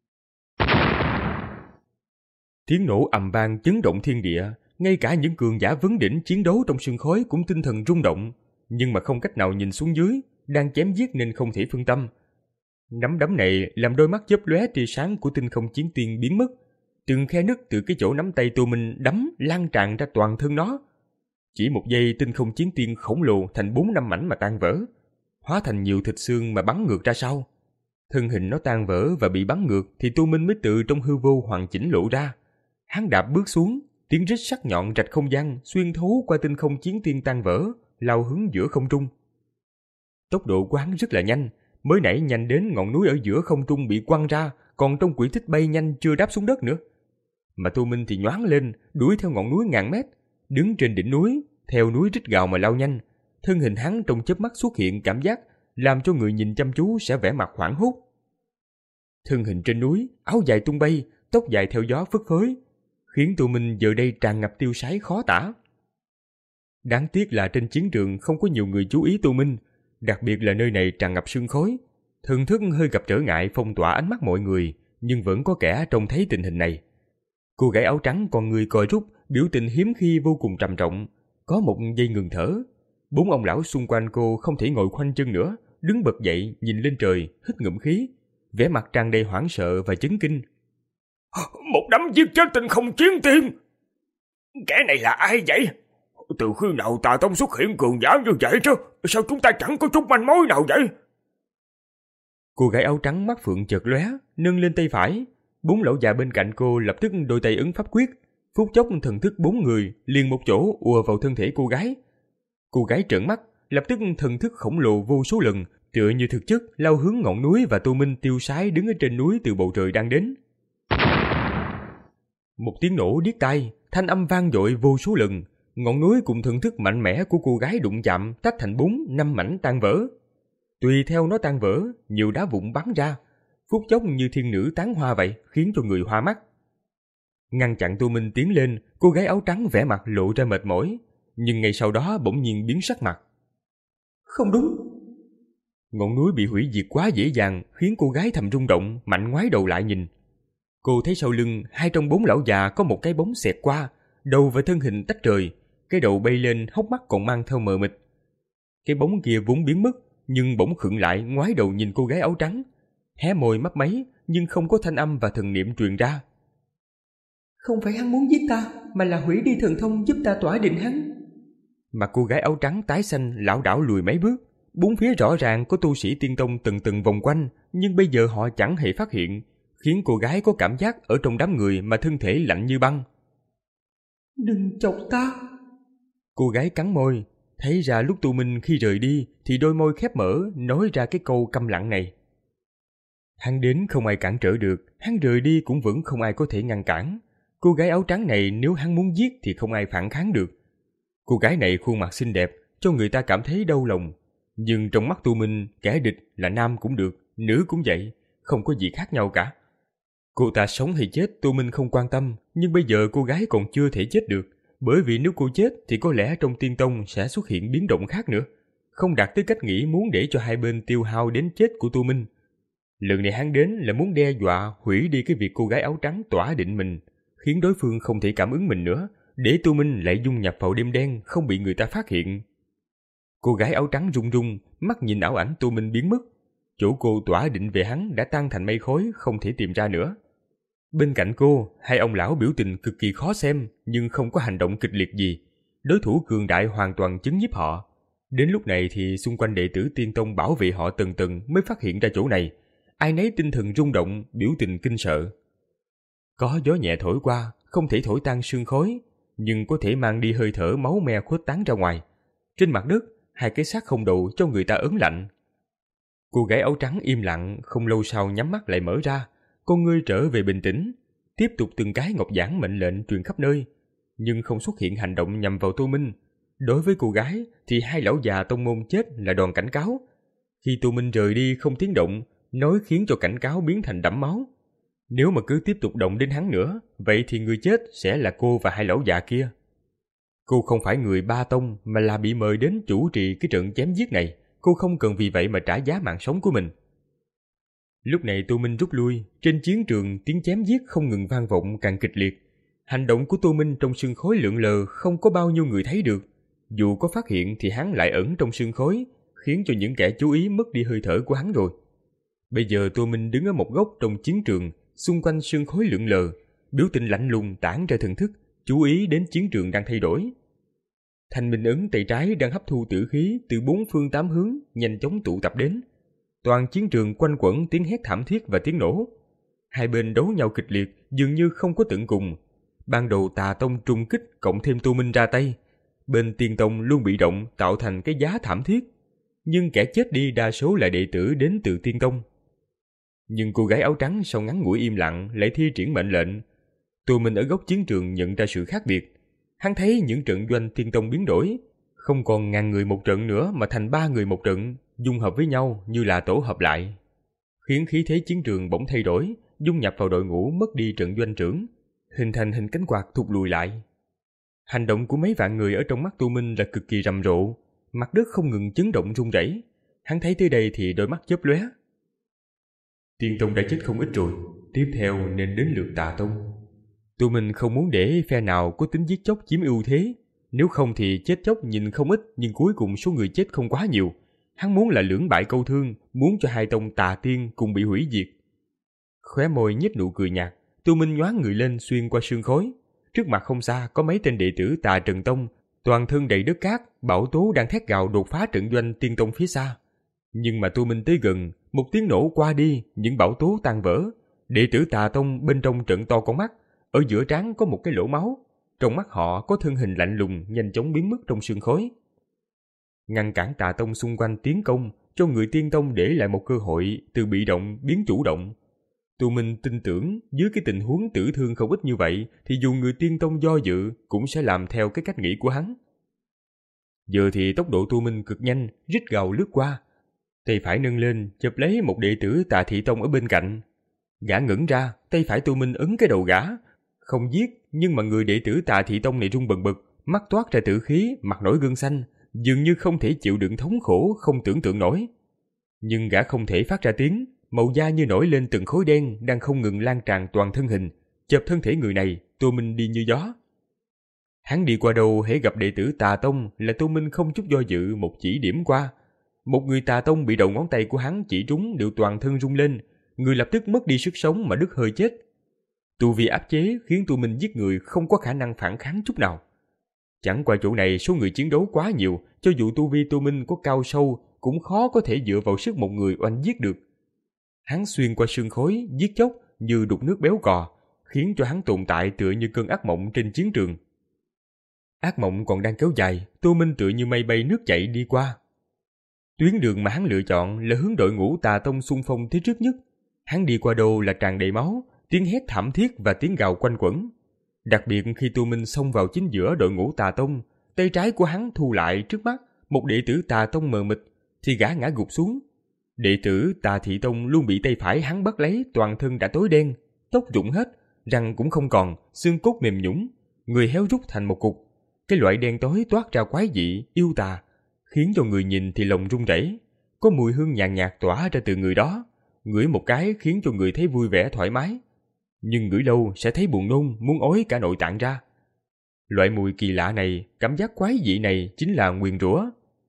Tiếng nổ ầm vang chấn động thiên địa, ngay cả những cường giả vấn đỉnh chiến đấu trong sương khói cũng tinh thần rung động, nhưng mà không cách nào nhìn xuống dưới, đang chém giết nên không thể phân tâm. Nắm đấm này làm đôi mắt chớp lóe tia sáng của tinh không chiến tiên biến mất, từng khe nứt từ cái chỗ nắm tay Tô Minh đấm lan tràn ra toàn thân nó. Chỉ một giây, tinh không chiến tiên khổng lồ thành bốn năm mảnh mà tan vỡ, hóa thành nhiều thịt xương mà bắn ngược ra sau. Thân hình nó tan vỡ và bị bắn ngược thì Tô Minh mới tự trong hư vô hoàn chỉnh lộ ra. Hắn đạp bước xuống, tiếng rít sắc nhọn rạch không gian xuyên thấu qua tinh không chiến tiên tan vỡ, lao hướng giữa không trung. Tốc độ của hắn rất là nhanh, mới nãy nhanh đến ngọn núi ở giữa không trung bị quăng ra, còn trong quỹ tích bay nhanh chưa đáp xuống đất nữa. Mà Tô Minh thì nhoáng lên, đuổi theo ngọn núi ngàn mét, đứng trên đỉnh núi, theo núi rít gào mà lao nhanh. Thân hình hắn trong chớp mắt xuất hiện cảm giác làm cho người nhìn chăm chú sẽ vẻ mặt hoảng hốt. Thân hình trên núi, áo dài tung bay, tóc dài theo gió phất phới, khiến Tô Minh giờ đây tràn ngập tiêu sái khó tả. Đáng tiếc là trên chiến trường không có nhiều người chú ý Tô Minh, đặc biệt là nơi này tràn ngập sương khói. Thần thức hơi gặp trở ngại phong tỏa ánh mắt mọi người, nhưng vẫn có kẻ trông thấy tình hình này. Cô gái áo trắng còn người coi rút, biểu tình hiếm khi vô cùng trầm trọng, có một giây ngừng thở. Bốn ông lão xung quanh cô không thể ngồi khoanh chân nữa, đứng bật dậy nhìn lên trời, hít ngụm khí, vẻ mặt tràn đầy hoảng sợ và chấn kinh. Một đám giết chết tinh không chiến tiên! Kẻ này là ai vậy? Từ khi nào Tà Tông xuất hiện cường giả như vậy chứ? Sao chúng ta chẳng có chút manh mối nào vậy? Cô gái áo trắng mắt phượng chợt lóe, nâng lên tay phải. Bốn lão già bên cạnh cô lập tức đôi tay ấn pháp quyết, phút chốc thần thức bốn người liền một chỗ ùa vào thân thể cô gái. Cô gái trợn mắt, lập tức thần thức khổng lồ vô số lần, tựa như thực chất lao hướng ngọn núi và Tô Minh tiêu sái đứng ở trên núi từ bầu trời đang đến. Một tiếng nổ điếc tai, thanh âm vang dội vô số lần, ngọn núi cùng thần thức mạnh mẽ của cô gái đụng chạm tách thành bốn năm mảnh tan vỡ. Tùy theo nó tan vỡ, nhiều đá vụn bắn ra, phút chốc như thiên nữ tán hoa vậy, khiến cho người hoa mắt. Ngăn chặn Tô Minh tiến lên, cô gái áo trắng vẻ mặt lộ ra mệt mỏi, nhưng ngay sau đó bỗng nhiên biến sắc mặt. Không đúng. Ngọn núi bị hủy diệt quá dễ dàng, khiến cô gái thầm rung động, mạnh ngoái đầu lại nhìn. Cô thấy sau lưng, hai trong bốn lão già có một cái bóng xẹt qua, đầu và thân hình tách rời, cái đầu bay lên, hốc mắt còn mang theo mờ mịt. Cái bóng kia vốn biến mất, nhưng bỗng khựng lại, ngoái đầu nhìn cô gái áo trắng, hé môi mấp máy, nhưng không có thanh âm và thần niệm truyền ra. Không phải hắn muốn giết ta, mà là hủy đi thần thông giúp ta tỏa định hắn. Mà cô gái áo trắng tái xanh lảo đảo lùi mấy bước, bốn phía rõ ràng có tu sĩ tiên tông từng từng vòng quanh, nhưng bây giờ họ chẳng hề phát hiện, khiến cô gái có cảm giác ở trong đám người mà thân thể lạnh như băng. Đừng chọc ta. Cô gái cắn môi, thấy ra lúc Tô Minh khi rời đi thì đôi môi khép mở nói ra cái câu câm lặng này. Hắn đến không ai cản trở được, hắn rời đi cũng vẫn không ai có thể ngăn cản. Cô gái áo trắng này nếu hắn muốn giết thì không ai phản kháng được. Cô gái này khuôn mặt xinh đẹp, cho người ta cảm thấy đau lòng. Nhưng trong mắt Tô Minh, kẻ địch là nam cũng được, nữ cũng vậy, không có gì khác nhau cả. Cô ta sống hay chết Tô Minh không quan tâm, nhưng bây giờ cô gái còn chưa thể chết được, bởi vì nếu cô chết thì có lẽ trong tiên tông sẽ xuất hiện biến động khác nữa, không đạt tới cách nghĩ muốn để cho hai bên tiêu hao đến chết của Tô Minh. Lần này hắn đến là muốn đe dọa hủy đi cái việc cô gái áo trắng tỏa định mình, khiến đối phương không thể cảm ứng mình nữa, để Tô Minh lại dung nhập vào đêm đen không bị người ta phát hiện. Cô gái áo trắng run run, mắt nhìn ảo ảnh Tô Minh biến mất. Chỗ cô tỏa định về hắn đã tan thành mây khói, không thể tìm ra nữa. Bên cạnh cô, hai ông lão biểu tình cực kỳ khó xem, nhưng không có hành động kịch liệt gì. Đối thủ cường đại hoàn toàn chấn nhiếp họ. Đến lúc này thì xung quanh đệ tử Tiên Tông bảo vệ họ từng từng mới phát hiện ra chỗ này. Ai nấy tinh thần rung động, biểu tình kinh sợ. Có gió nhẹ thổi qua, không thể thổi tan sương khói, nhưng có thể mang đi hơi thở máu me khuếch tán ra ngoài. Trên mặt đất, hai cái xác không đầu cho người ta ớn lạnh. Cô gái áo trắng im lặng, không lâu sau nhắm mắt lại mở ra, con ngươi trở về bình tĩnh, tiếp tục từng cái ngọc giản mệnh lệnh truyền khắp nơi, nhưng không xuất hiện hành động nhằm vào Tô Minh. Đối với cô gái thì hai lão già tông môn chết là đòn cảnh cáo. Khi Tô Minh rời đi không tiếng động, nói khiến cho cảnh cáo biến thành đẫm máu. Nếu mà cứ tiếp tục động đến hắn nữa, vậy thì người chết sẽ là cô và hai lão già kia. Cô không phải người Ba Tông mà là bị mời đến chủ trì cái trận chém giết này. Cô không cần vì vậy mà trả giá mạng sống của mình. Lúc này Tô Minh rút lui, trên chiến trường tiếng chém giết không ngừng vang vọng càng kịch liệt. Hành động của Tô Minh trong sương khói lượn lờ không có bao nhiêu người thấy được. Dù có phát hiện thì hắn lại ẩn trong sương khói, khiến cho những kẻ chú ý mất đi hơi thở của hắn rồi. Bây giờ Tô Minh đứng ở một góc trong chiến trường, xung quanh sương khói lượn lờ, biểu tình lạnh lùng tản ra thần thức, chú ý đến chiến trường đang thay đổi. Thanh minh ấn tay trái đang hấp thu tử khí từ bốn phương tám hướng nhanh chóng tụ tập đến. Toàn chiến trường quanh quẩn tiếng hét thảm thiết và tiếng nổ. Hai bên đấu nhau kịch liệt, dường như không có tận cùng. Ban đầu Tà Tông trung kích cộng thêm Tô Minh ra tay, bên Tiên Tông luôn bị động tạo thành cái giá thảm thiết. Nhưng kẻ chết đi đa số là đệ tử đến từ Tiên Tông. Nhưng cô gái áo trắng sau ngắn ngủi im lặng lại thi triển mệnh lệnh. Tô Minh ở góc chiến trường nhận ra sự khác biệt. Hắn thấy những trận doanh Tiên Tông biến đổi, không còn ngàn người một trận nữa mà thành ba người một trận, dung hợp với nhau như là tổ hợp lại, khiến khí thế chiến trường bỗng thay đổi, dung nhập vào đội ngũ mất đi trận doanh trưởng, hình thành hình cánh quạt thụt lùi lại. Hành động của mấy vạn người ở trong mắt Tô Minh là cực kỳ rầm rộ, mặt đất không ngừng chấn động rung rẩy. Hắn thấy tới đây thì đôi mắt chớp lóe. Tiên Tông đã chết không ít rồi, tiếp theo nên đến lượt Tà Tông. Tụi mình không muốn để phe nào có tính giết chóc chiếm ưu thế, nếu không thì chết chóc nhìn không ít nhưng cuối cùng số người chết không quá nhiều. Hắn muốn là lưỡng bại câu thương, muốn cho hai tông Tà Tiên cùng bị hủy diệt. Khóe môi nhếch nụ cười nhạt, Tô Minh nhoáng người lên xuyên qua sương khói. Trước mặt không xa có mấy tên đệ tử Tà Trần Tông, toàn thân đầy đất cát, Bảo Tố đang thét gào đột phá trận doanh Tiên Tông phía xa. Nhưng mà Tô Minh tới gần, một tiếng nổ qua đi, những Bảo Tố tan vỡ. Đệ tử Tà Tông bên trong trận to con mắt, ở giữa trán có một cái lỗ máu, trong mắt họ có thân hình lạnh lùng nhanh chóng biến mất trong sương khói. Ngăn cản Tà Tông xung quanh tiến công, cho người Tiên Tông để lại một cơ hội từ bị động biến chủ động. Tô Minh tin tưởng dưới cái tình huống tử thương không ít như vậy thì dù người Tiên Tông do dự cũng sẽ làm theo cái cách nghĩ của hắn. Giờ thì tốc độ Tô Minh cực nhanh, rít gào lướt qua. Tay phải nâng lên, chụp lấy một đệ tử Tà Thị Tông ở bên cạnh. Gã ngẩng ra, tay phải Tô Minh ấn cái đầu gã. Không giết, nhưng mà người đệ tử Tà Thị Tông này run bần bật, mắt toát ra tử khí, mặt nổi gân xanh, dường như không thể chịu đựng thống khổ không tưởng tượng nổi. Nhưng gã không thể phát ra tiếng, màu da như nổi lên từng khối đen đang không ngừng lan tràn toàn thân hình, chộp thân thể người này. Tô Minh đi như gió. Hắn đi qua đâu hễ gặp đệ tử Tà Tông là Tô Minh không chút do dự một chỉ điểm qua. Một người Tà Tông bị đầu ngón tay của hắn chỉ trúng đều toàn thân rung lên, người lập tức mất đi sức sống mà đứt hơi chết. Tu vi áp chế khiến Tô Minh giết người không có khả năng phản kháng chút nào. Chẳng qua chỗ này số người chiến đấu quá nhiều, cho dù tu vi Tô Minh có cao sâu cũng khó có thể dựa vào sức một người oanh giết được. Hắn xuyên qua sương khói, giết chóc như đục nước béo cò, khiến cho hắn tồn tại tựa như cơn ác mộng trên chiến trường. Ác mộng còn đang kéo dài, Tô Minh tựa như mây bay nước chảy đi qua. Tuyến đường mà hắn lựa chọn là hướng đội ngũ Tà Tông xung phong tới trước nhất. Hắn đi qua đâu là tràn đầy máu, tiếng hét thảm thiết và tiếng gào quanh quẩn. Đặc biệt khi Tô Minh xông vào chính giữa đội ngũ Tà Tông, tay trái của hắn thu lại trước mắt một đệ tử Tà Tông mờ mịt, thì gã ngã gục xuống. Đệ tử Tà Thị Tông luôn bị tay phải hắn bắt lấy, toàn thân đã tối đen, tóc rụng hết, răng cũng không còn, xương cốt mềm nhũn, người héo rút thành một cục. Cái loại đen tối toát ra quái dị, yêu tà, khiến cho người nhìn thì lòng run rẩy. Có mùi hương nhàn nhạt, nhạt tỏa ra từ người đó, ngửi một cái khiến cho người thấy vui vẻ thoải mái. Nhưng ngửi lâu sẽ thấy buồn nôn, muốn ói cả nội tạng ra. Loại mùi kỳ lạ này, cảm giác quái dị này chính là nguyền rủa.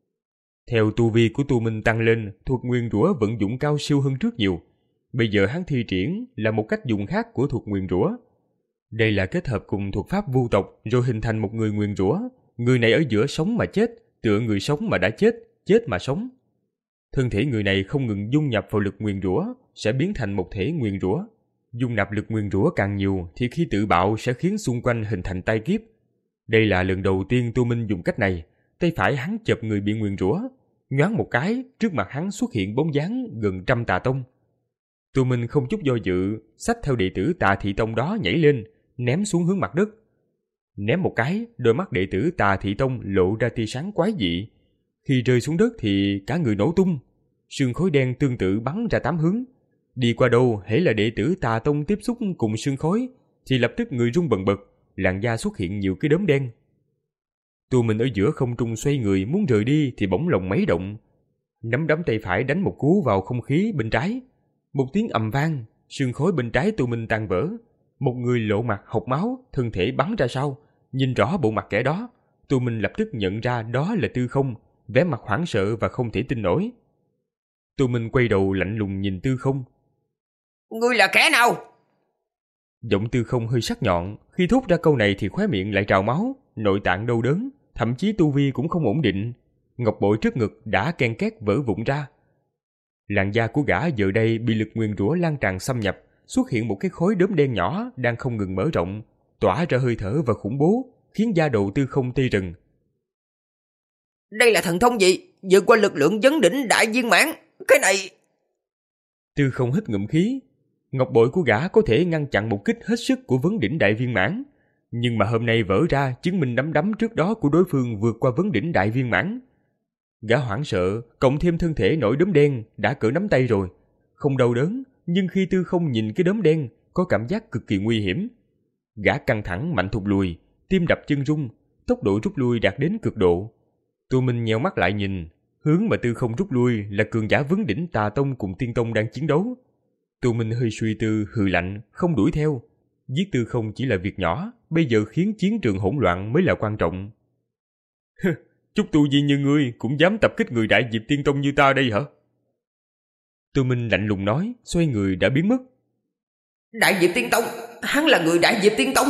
Theo tu vi của Tu Minh tăng lên, thuật nguyền rủa vận dụng cao siêu hơn trước nhiều. Bây giờ hắn thi triển là một cách dùng khác của thuật nguyền rủa. Đây là kết hợp cùng thuật pháp vu tộc rồi hình thành một người nguyền rủa. Người này ở giữa sống mà chết, tựa người sống mà đã chết, chết mà sống. Thân thể người này không ngừng dung nhập vào lực nguyền rủa, sẽ biến thành một thể nguyền rủa. Dung nạp lực nguyền rủa càng nhiều thì khi tự bạo sẽ khiến xung quanh hình thành tai kiếp. Đây là lần đầu tiên Tu Minh dùng cách này. Tay phải hắn chộp người bị nguyền rủa, nhoáng một cái, trước mặt hắn xuất hiện bóng dáng gần trăm tà tông. Tu Minh không chút do dự, xách theo đệ tử Tà Thị Tông đó nhảy lên, ném xuống hướng mặt đất. Ném một cái, đôi mắt đệ tử Tà Thị Tông lộ ra tia sáng quái dị. Khi rơi xuống đất thì cả người nổ tung, sương khói đen tương tự bắn ra tám hướng. Đi qua đâu, hễ là đệ tử Tà Tông tiếp xúc cùng sương khói, thì lập tức người rung bần bật, làn da xuất hiện nhiều cái đốm đen. Tu Minh ở giữa không trung xoay người muốn rời đi thì bỗng lòng mấy động, nắm đấm tay phải đánh một cú vào không khí bên trái. Một tiếng ầm vang, sương khói bên trái Tu Minh tan vỡ, một người lộ mặt hộc máu, thân thể bắn ra sau. Nhìn rõ bộ mặt kẻ đó, Tu Minh lập tức nhận ra đó là Tư Không, vẻ mặt hoảng sợ và không thể tin nổi. Tu Minh quay đầu lạnh lùng nhìn Tư Không. Ngươi là kẻ nào? Giọng Tư Không hơi sắc nhọn, khi thốt ra câu này thì khóe miệng lại trào máu, nội tạng đau đớn, thậm chí tu vi cũng không ổn định. Ngọc bội trước ngực đã ken két vỡ vụn ra. Làn da của gã giờ đây bị lực nguyền rủa lan tràn xâm nhập, xuất hiện một cái khối đốm đen nhỏ đang không ngừng mở rộng, tỏa ra hơi thở và khủng bố, khiến da đầu Tư Không tê rần. Đây là thần thông gì? Vượt qua lực lượng vấn đỉnh đại viên mãn. Cái này... Tư Không hít ngụm khí. Ngọc bội của gã có thể ngăn chặn một kích hết sức của vấn đỉnh đại viên mãn, nhưng mà hôm nay vỡ ra chứng minh nắm đấm trước đó của đối phương vượt qua vấn đỉnh đại viên mãn. Gã hoảng sợ, cộng thêm thân thể nổi đốm đen đã cỡ nắm tay rồi, không đau đớn, nhưng khi Tư Không nhìn cái đốm đen, có cảm giác cực kỳ nguy hiểm. Gã căng thẳng mạnh thụt lùi, tim đập chân rung, tốc độ rút lui đạt đến cực độ. Tu Minh nheo mắt lại nhìn, hướng mà Tư Không rút lui là cường giả vấn đỉnh Tà Tông cùng Tiên Tông đang chiến đấu. Tu Minh hơi suy tư, hừ lạnh, không đuổi theo. Giết Tư Không chỉ là việc nhỏ, bây giờ khiến chiến trường hỗn loạn mới là quan trọng. Chút tu vi như ngươi cũng dám tập kích người Đại Diệp Tiên Tông như ta đây hả? Tu Minh lạnh lùng nói, xoay người đã biến mất. Đại Diệp Tiên Tông? Hắn là người Đại Diệp Tiên Tông?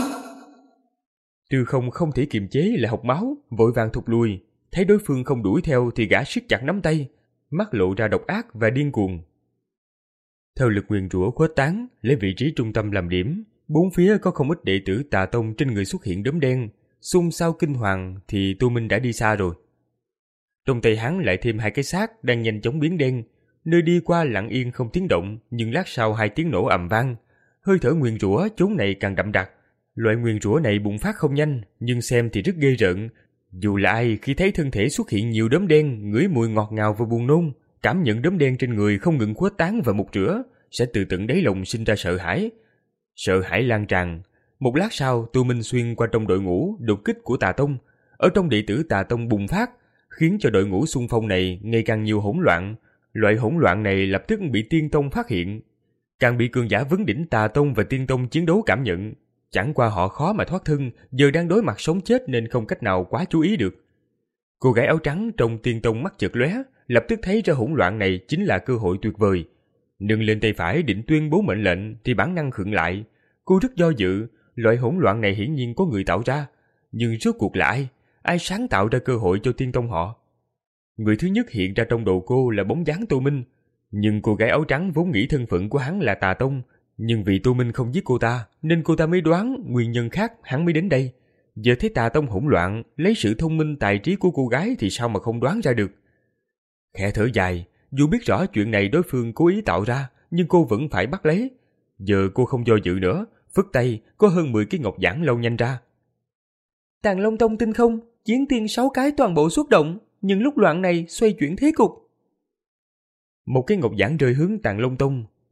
Tư Không không thể kiềm chế lại hộc máu, vội vàng thụt lùi. Thấy đối phương không đuổi theo thì gã siết chặt nắm tay, mắt lộ ra độc ác và điên cuồng. Theo lực nguyền rủa khuếch tán, lấy vị trí trung tâm làm điểm, bốn phía có không ít đệ tử Tà Tông trên người xuất hiện đốm đen, xôn xao kinh hoàng thì Tu Minh đã đi xa rồi. Trong tay hắn lại thêm hai cái xác đang nhanh chóng biến đen, nơi đi qua lặng yên không tiếng động, nhưng lát sau hai tiếng nổ ầm vang, hơi thở nguyền rủa chốn này càng đậm đặc. Loại nguyền rủa này bùng phát không nhanh, nhưng xem thì rất ghê rợn. Dù là ai khi thấy thân thể xuất hiện nhiều đốm đen, ngửi mùi ngọt ngào và buồn nôn, cảm nhận đốm đen trên người không ngừng khuếch tán và mục rửa, sẽ từ tận đáy lòng sinh ra sợ hãi. Sợ hãi lan tràn. Một lát sau, Tu Minh xuyên qua trong đội ngũ đột kích của Tà Tông, ở trong đệ tử Tà Tông bùng phát, khiến cho đội ngũ xung phong này ngày càng nhiều hỗn loạn. Loại hỗn loạn này lập tức bị Tiên Tông phát hiện, càng bị cường giả vấn đỉnh Tà Tông và Tiên Tông chiến đấu cảm nhận. Chẳng qua họ khó mà thoát thân, giờ đang đối mặt sống chết nên không cách nào quá chú ý được. Cô gái áo trắng trong Tiên Tông mắt chợt lóe, lập tức thấy ra hỗn loạn này chính là cơ hội tuyệt vời. Nâng lên tay phải định tuyên bố mệnh lệnh thì bản năng khựng lại. Cô rất do dự, loại hỗn loạn này hiển nhiên có người tạo ra, nhưng rốt cuộc là ai? Ai sáng tạo ra cơ hội cho Tiên Tông họ? Người thứ nhất hiện ra trong đầu cô là bóng dáng Tô Minh, nhưng cô gái áo trắng vốn nghĩ thân phận của hắn là Tà Tông, nhưng vì Tô Minh không giết cô ta nên cô ta mới đoán nguyên nhân khác hắn mới đến đây. Giờ thấy Tà Tông hỗn loạn, lấy sự thông minh tài trí của cô gái thì sao mà không đoán ra được. Khẽ thở dài, dù biết rõ chuyện này đối phương cố ý tạo ra, nhưng cô vẫn phải bắt lấy. Giờ cô không do dự nữa, phất tay, có hơn mười cái ngọc giản lâu nhanh ra. Tàng Long Tông tinh không, chiến tiên sáu cái toàn bộ xuất động, nhưng lúc loạn này xoay chuyển thế cục. Một cái ngọc giản rơi hướng Tàng Long Tông,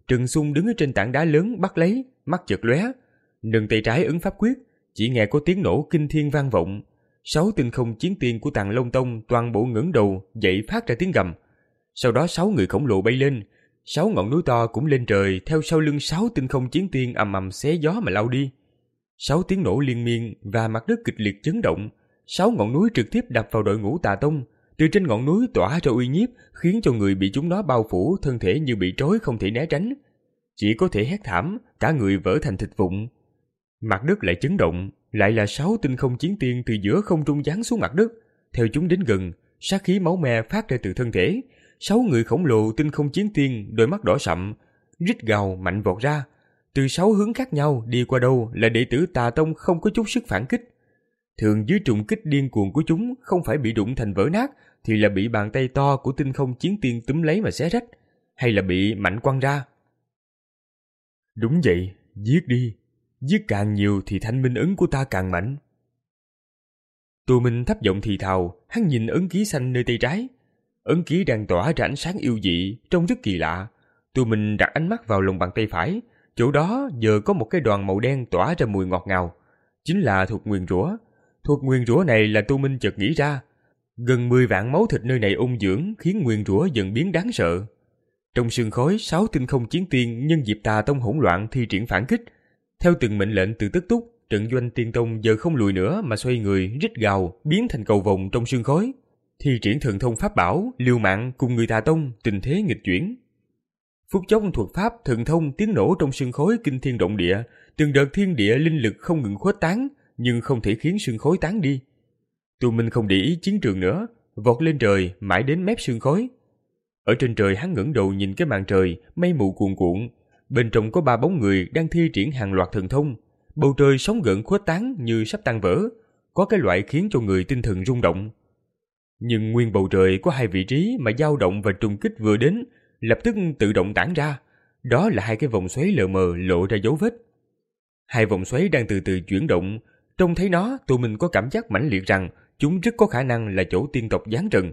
Trần Xung đứng ở trên tảng đá lớn bắt lấy, mắt chợt lóe, nâng tay trái ấn pháp quyết, chỉ nghe có tiếng nổ kinh thiên vang vọng. Sáu tinh không chiến tiên của Tàng Long Tông toàn bộ ngẩng đầu dậy phát ra tiếng gầm. Sau đó sáu người khổng lồ bay lên, sáu ngọn núi to cũng lên trời theo sau lưng sáu tinh không chiến tiên ầm ầm xé gió mà lao đi. Sáu tiếng nổ liên miên và mặt đất kịch liệt chấn động, sáu ngọn núi trực tiếp đập vào đội ngũ Tà Tông. Từ trên ngọn núi tỏa ra uy nhiếp, khiến cho người bị chúng nó bao phủ thân thể như bị trói không thể né tránh, chỉ có thể hét thảm, cả người vỡ thành thịt vụn. Mặt đất lại chấn động, lại là sáu tinh không chiến tiên từ giữa không trung giáng xuống mặt đất. Theo chúng đến gần, sát khí máu me phát ra từ thân thể. Sáu người khổng lồ tinh không chiến tiên, đôi mắt đỏ sậm, rít gào mạnh vọt ra. Từ sáu hướng khác nhau đi qua đâu là đệ tử Tà Tông không có chút sức phản kích. Thường dưới trùng kích điên cuồng của chúng không phải bị đụng thành vỡ nát, thì là bị bàn tay to của tinh không chiến tiên túm lấy mà xé rách, hay là bị mạnh quăng ra. Đúng vậy, giết đi, giết càng nhiều thì thanh minh ấn của ta càng mạnh. Tô Minh thấp giọng thì thào, hắn nhìn ấn ký xanh nơi tay trái. Ấn ký đang tỏa ra ánh sáng yêu dị, trông rất kỳ lạ. Tô Minh đặt ánh mắt vào lòng bàn tay phải, chỗ đó giờ có một cái đoàn màu đen tỏa ra mùi ngọt ngào, chính là thuật nguyền rủa. Thuật nguyền rủa này là Tô Minh chợt nghĩ ra. Gần mười vạn máu thịt nơi này ôn dưỡng khiến nguyền rủa dần biến đáng sợ. Trong sương khói, sáu tinh không chiến tiên nhân dịp Tà Tông hỗn loạn thi triển phản kích. Theo từng mệnh lệnh từ Tức Túc, trận doanh tiên tông giờ không lùi nữa mà xoay người rít gào biến thành cầu vồng trong sương khói, thi triển thần thông pháp bảo liều mạng cùng người Tà Tông, tình thế nghịch chuyển. Phút chốc thuật pháp thần thông tiếng nổ trong sương khói kinh thiên động địa, từng đợt thiên địa linh lực không ngừng khuếch tán, nhưng không thể khiến sương khói tán đi. Tô Minh không để ý chiến trường nữa, vọt lên trời mãi đến mép sương khói. Ở trên trời hắn ngẩng đầu nhìn cái màn trời, mây mù cuồn cuộn, bên trong có ba bóng người đang thi triển hàng loạt thần thông. Bầu trời sóng gợn khuếch tán như sắp tan vỡ, có cái loại khiến cho người tinh thần rung động. Nhưng nguyên bầu trời có hai vị trí mà dao động và trùng kích vừa đến, lập tức tự động tản ra. Đó là hai cái vòng xoáy lờ mờ lộ ra dấu vết. Hai vòng xoáy đang từ từ chuyển động, trông thấy nó, Tô Minh có cảm giác mãnh liệt rằng chúng rất có khả năng là chỗ tiên tộc giáng trần.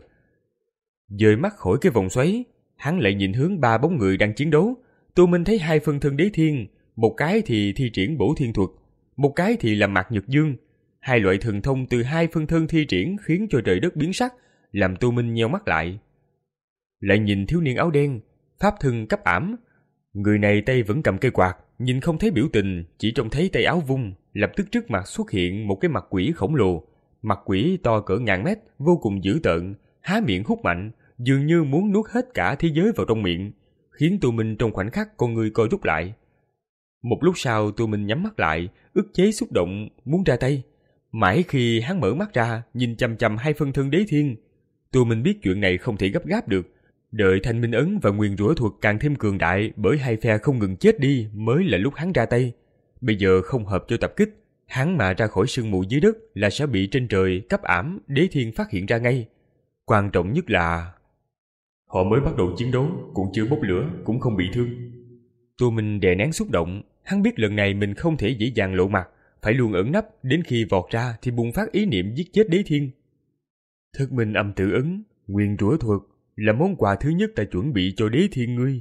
Dời mắt khỏi cái vòng xoáy, hắn lại nhìn hướng ba bóng người đang chiến đấu. Tô Minh thấy hai phân thân đế thiên, một cái thì thi triển bổ thiên thuật, một cái thì là mạc nhật dương. Hai loại thần thông từ hai phân thân thi triển khiến cho trời đất biến sắc, làm Tô Minh nheo mắt lại. Lại nhìn thiếu niên áo đen, pháp thân cấp ảm. Người này tay vẫn cầm cây quạt, nhìn không thấy biểu tình, chỉ trông thấy tay áo vung, lập tức trước mặt xuất hiện một cái mặt quỷ khổng lồ. Mặt quỷ to cỡ ngàn mét, vô cùng dữ tợn, há miệng hút mạnh, dường như muốn nuốt hết cả thế giới vào trong miệng, khiến Tô Minh trong khoảnh khắc con người co rút lại. Một lúc sau Tô Minh nhắm mắt lại, ức chế xúc động muốn ra tay. Mãi khi hắn mở mắt ra, nhìn chằm chằm hai phân thân đế thiên, Tô Minh biết chuyện này không thể gấp gáp được. Đợi thanh minh ấn và nguyền rủa thuật càng thêm cường đại bởi hai phe không ngừng chết đi mới là lúc hắn ra tay. Bây giờ không hợp cho tập kích, hắn mà ra khỏi sương mù dưới đất là sẽ bị trên trời cấp ảm đế thiên phát hiện ra ngay. Quan trọng nhất là họ mới bắt đầu chiến đấu, cũng chưa bốc lửa, cũng không bị thương. Tô Minh đè nén xúc động, hắn biết lần này mình không thể dễ dàng lộ mặt, phải luôn ẩn nấp, đến khi vọt ra thì bùng phát ý niệm giết chết đế thiên. Thức minh âm tự ấn, nguyền rủa thuật là món quà thứ nhất ta chuẩn bị cho đế thiên ngươi.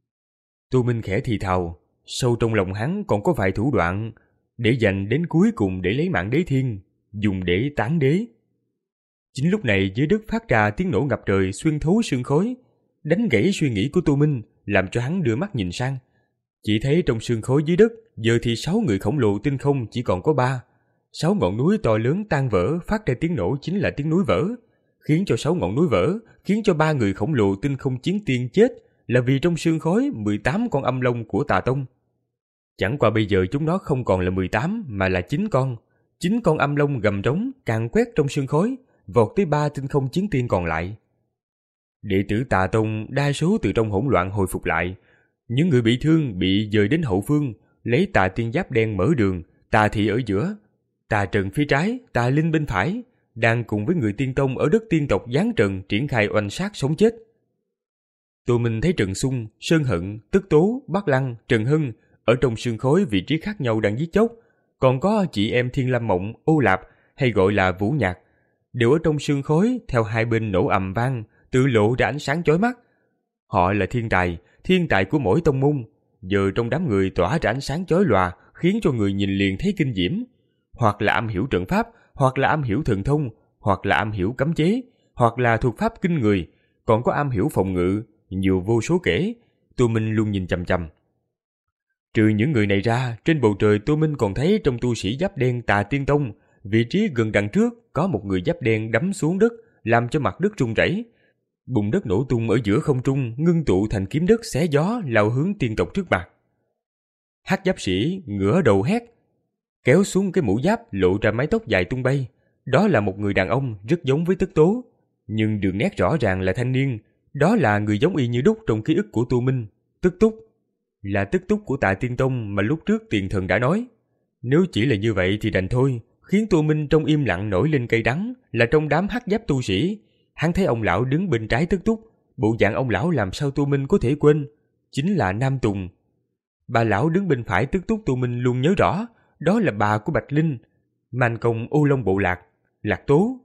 Tô Minh khẽ thì thào, sâu trong lòng hắn còn có vài thủ đoạn để dành đến cuối cùng để lấy mạng đế thiên, dùng để tán đế. Chính lúc này dưới đất phát ra tiếng nổ ngập trời xuyên thấu sương khói, đánh gãy suy nghĩ của Tô Minh, làm cho hắn đưa mắt nhìn sang. Chỉ thấy trong sương khói dưới đất giờ thì sáu người khổng lồ tinh không chỉ còn có ba. Sáu ngọn núi to lớn tan vỡ, phát ra tiếng nổ chính là tiếng núi vỡ, khiến cho sáu ngọn núi vỡ, khiến cho ba người khổng lồ tinh không chiến tiên chết là vì trong sương khói mười tám con âm long của Tà Tông. Chẳng qua bây giờ chúng nó không còn là mười tám mà là chín con. Chín con âm long gầm trống càng quét trong sương khói, vọt tới ba tinh không chiến tiên còn lại. Đệ tử Tà Tông đa số từ trong hỗn loạn hồi phục lại. Những người bị thương bị dời đến hậu phương, lấy Tà Tiên Giáp đen mở đường, Tà Thị ở giữa, Tà Trần phía trái, Tà Linh bên phải, đang cùng với người tiên tông ở đất tiên tộc giáng trần triển khai oanh sát sống chết. Tô Minh thấy Trần Xung, Sơn Hận, Tức Tố, Bắc Lăng, Trần Hưng ở trong sương khói vị trí khác nhau đang giết chóc, còn có chị em Thiên Lam Mộng, Ô Lạp hay gọi là Vũ Nhạc, đều ở trong sương khói theo hai bên nổ ầm vang, tự lộ ra ánh sáng chói mắt. Họ là thiên tài, thiên tài của mỗi tông môn, giờ trong đám người tỏa ra ánh sáng chói lòa, khiến cho người nhìn liền thấy kinh diễm. Hoặc là am hiểu trận pháp, hoặc là am hiểu thần thông, hoặc là am hiểu cấm chế, hoặc là thuật pháp kinh người, còn có am hiểu phòng ngự, nhiều vô số kể. Tô Minh luôn nhìn chằm chằm. Trừ những người này ra, trên bầu trời Tô Minh còn thấy trong tu sĩ giáp đen Tà Tiên Tông, vị trí gần đằng trước có một người giáp đen đắm xuống đất, làm cho mặt đất rung rẩy. Bùn đất nổ tung ở giữa không trung, ngưng tụ thành kiếm đất xé gió lao hướng tiên tộc trước mặt. Hắc giáp sĩ ngửa đầu hét, kéo xuống cái mũ giáp lộ ra mái tóc dài tung bay. Đó là một người đàn ông rất giống với Tất Tố, nhưng đường nét rõ ràng là thanh niên. Đó là người giống y như đúc trong ký ức của Tô Minh, Tức Túc. Là Tức Túc của Tà Tiên Tông mà lúc trước Tiền Thần đã nói. Nếu chỉ là như vậy thì đành thôi, khiến Tô Minh trong im lặng nổi lên cay đắng là trong đám hắc giáp tu sĩ. Hắn thấy ông lão đứng bên trái Tức Túc, bộ dạng ông lão làm sao Tô Minh có thể quên, chính là Nam Tùng. Bà lão đứng bên phải Tức Túc Tô Minh luôn nhớ rõ, đó là bà của Bạch Linh, man công Ô Long Bộ Lạc, Lạc Tố.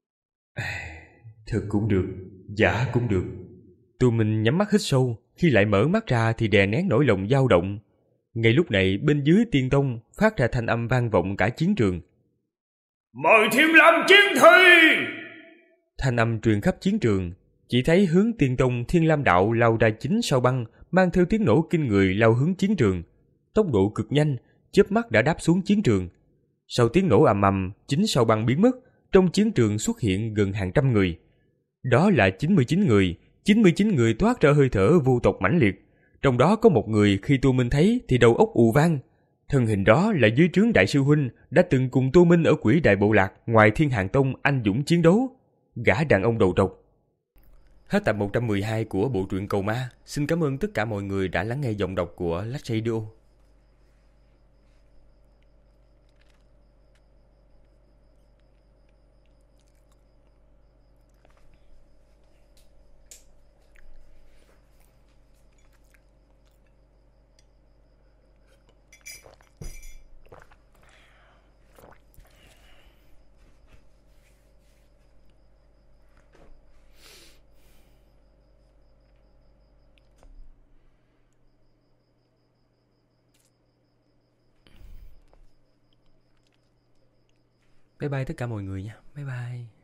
Thật cũng được, giả cũng được. Tô Minh nhắm mắt hít sâu, khi lại mở mắt ra thì đè nén nỗi lòng dao động. Ngay lúc này bên dưới Tiên Tông phát ra thanh âm vang vọng cả chiến trường. Mời Thiên Lam chiến thi! Thanh âm truyền khắp chiến trường, chỉ thấy hướng Tiên Tông Thiên Lam Đạo lao ra chín sao băng, mang theo tiếng nổ kinh người lao hướng chiến trường. Tốc độ cực nhanh, chớp mắt đã đáp xuống chiến trường. Sau tiếng nổ ầm ầm, chín sao băng biến mất, trong chiến trường xuất hiện gần hàng trăm người. Đó là chín mươi chín người, chín mươi chín người toát ra hơi thở vô tộc mãnh liệt. Trong đó có một người khi Tô Minh thấy thì đầu óc ù vang. Thân hình đó là dưới trướng đại sư huynh đã từng cùng Tô Minh ở Quỷ Đại Bộ Lạc ngoài Thiên Hàng Tông anh dũng chiến đấu, gã đàn ông đầu trọc. Hết tập một trăm mười hai của bộ truyện Cầu Ma. Xin cảm ơn tất cả mọi người đã lắng nghe giọng đọc của Lách Radio. Bye bye tất cả mọi người nha. Bye bye.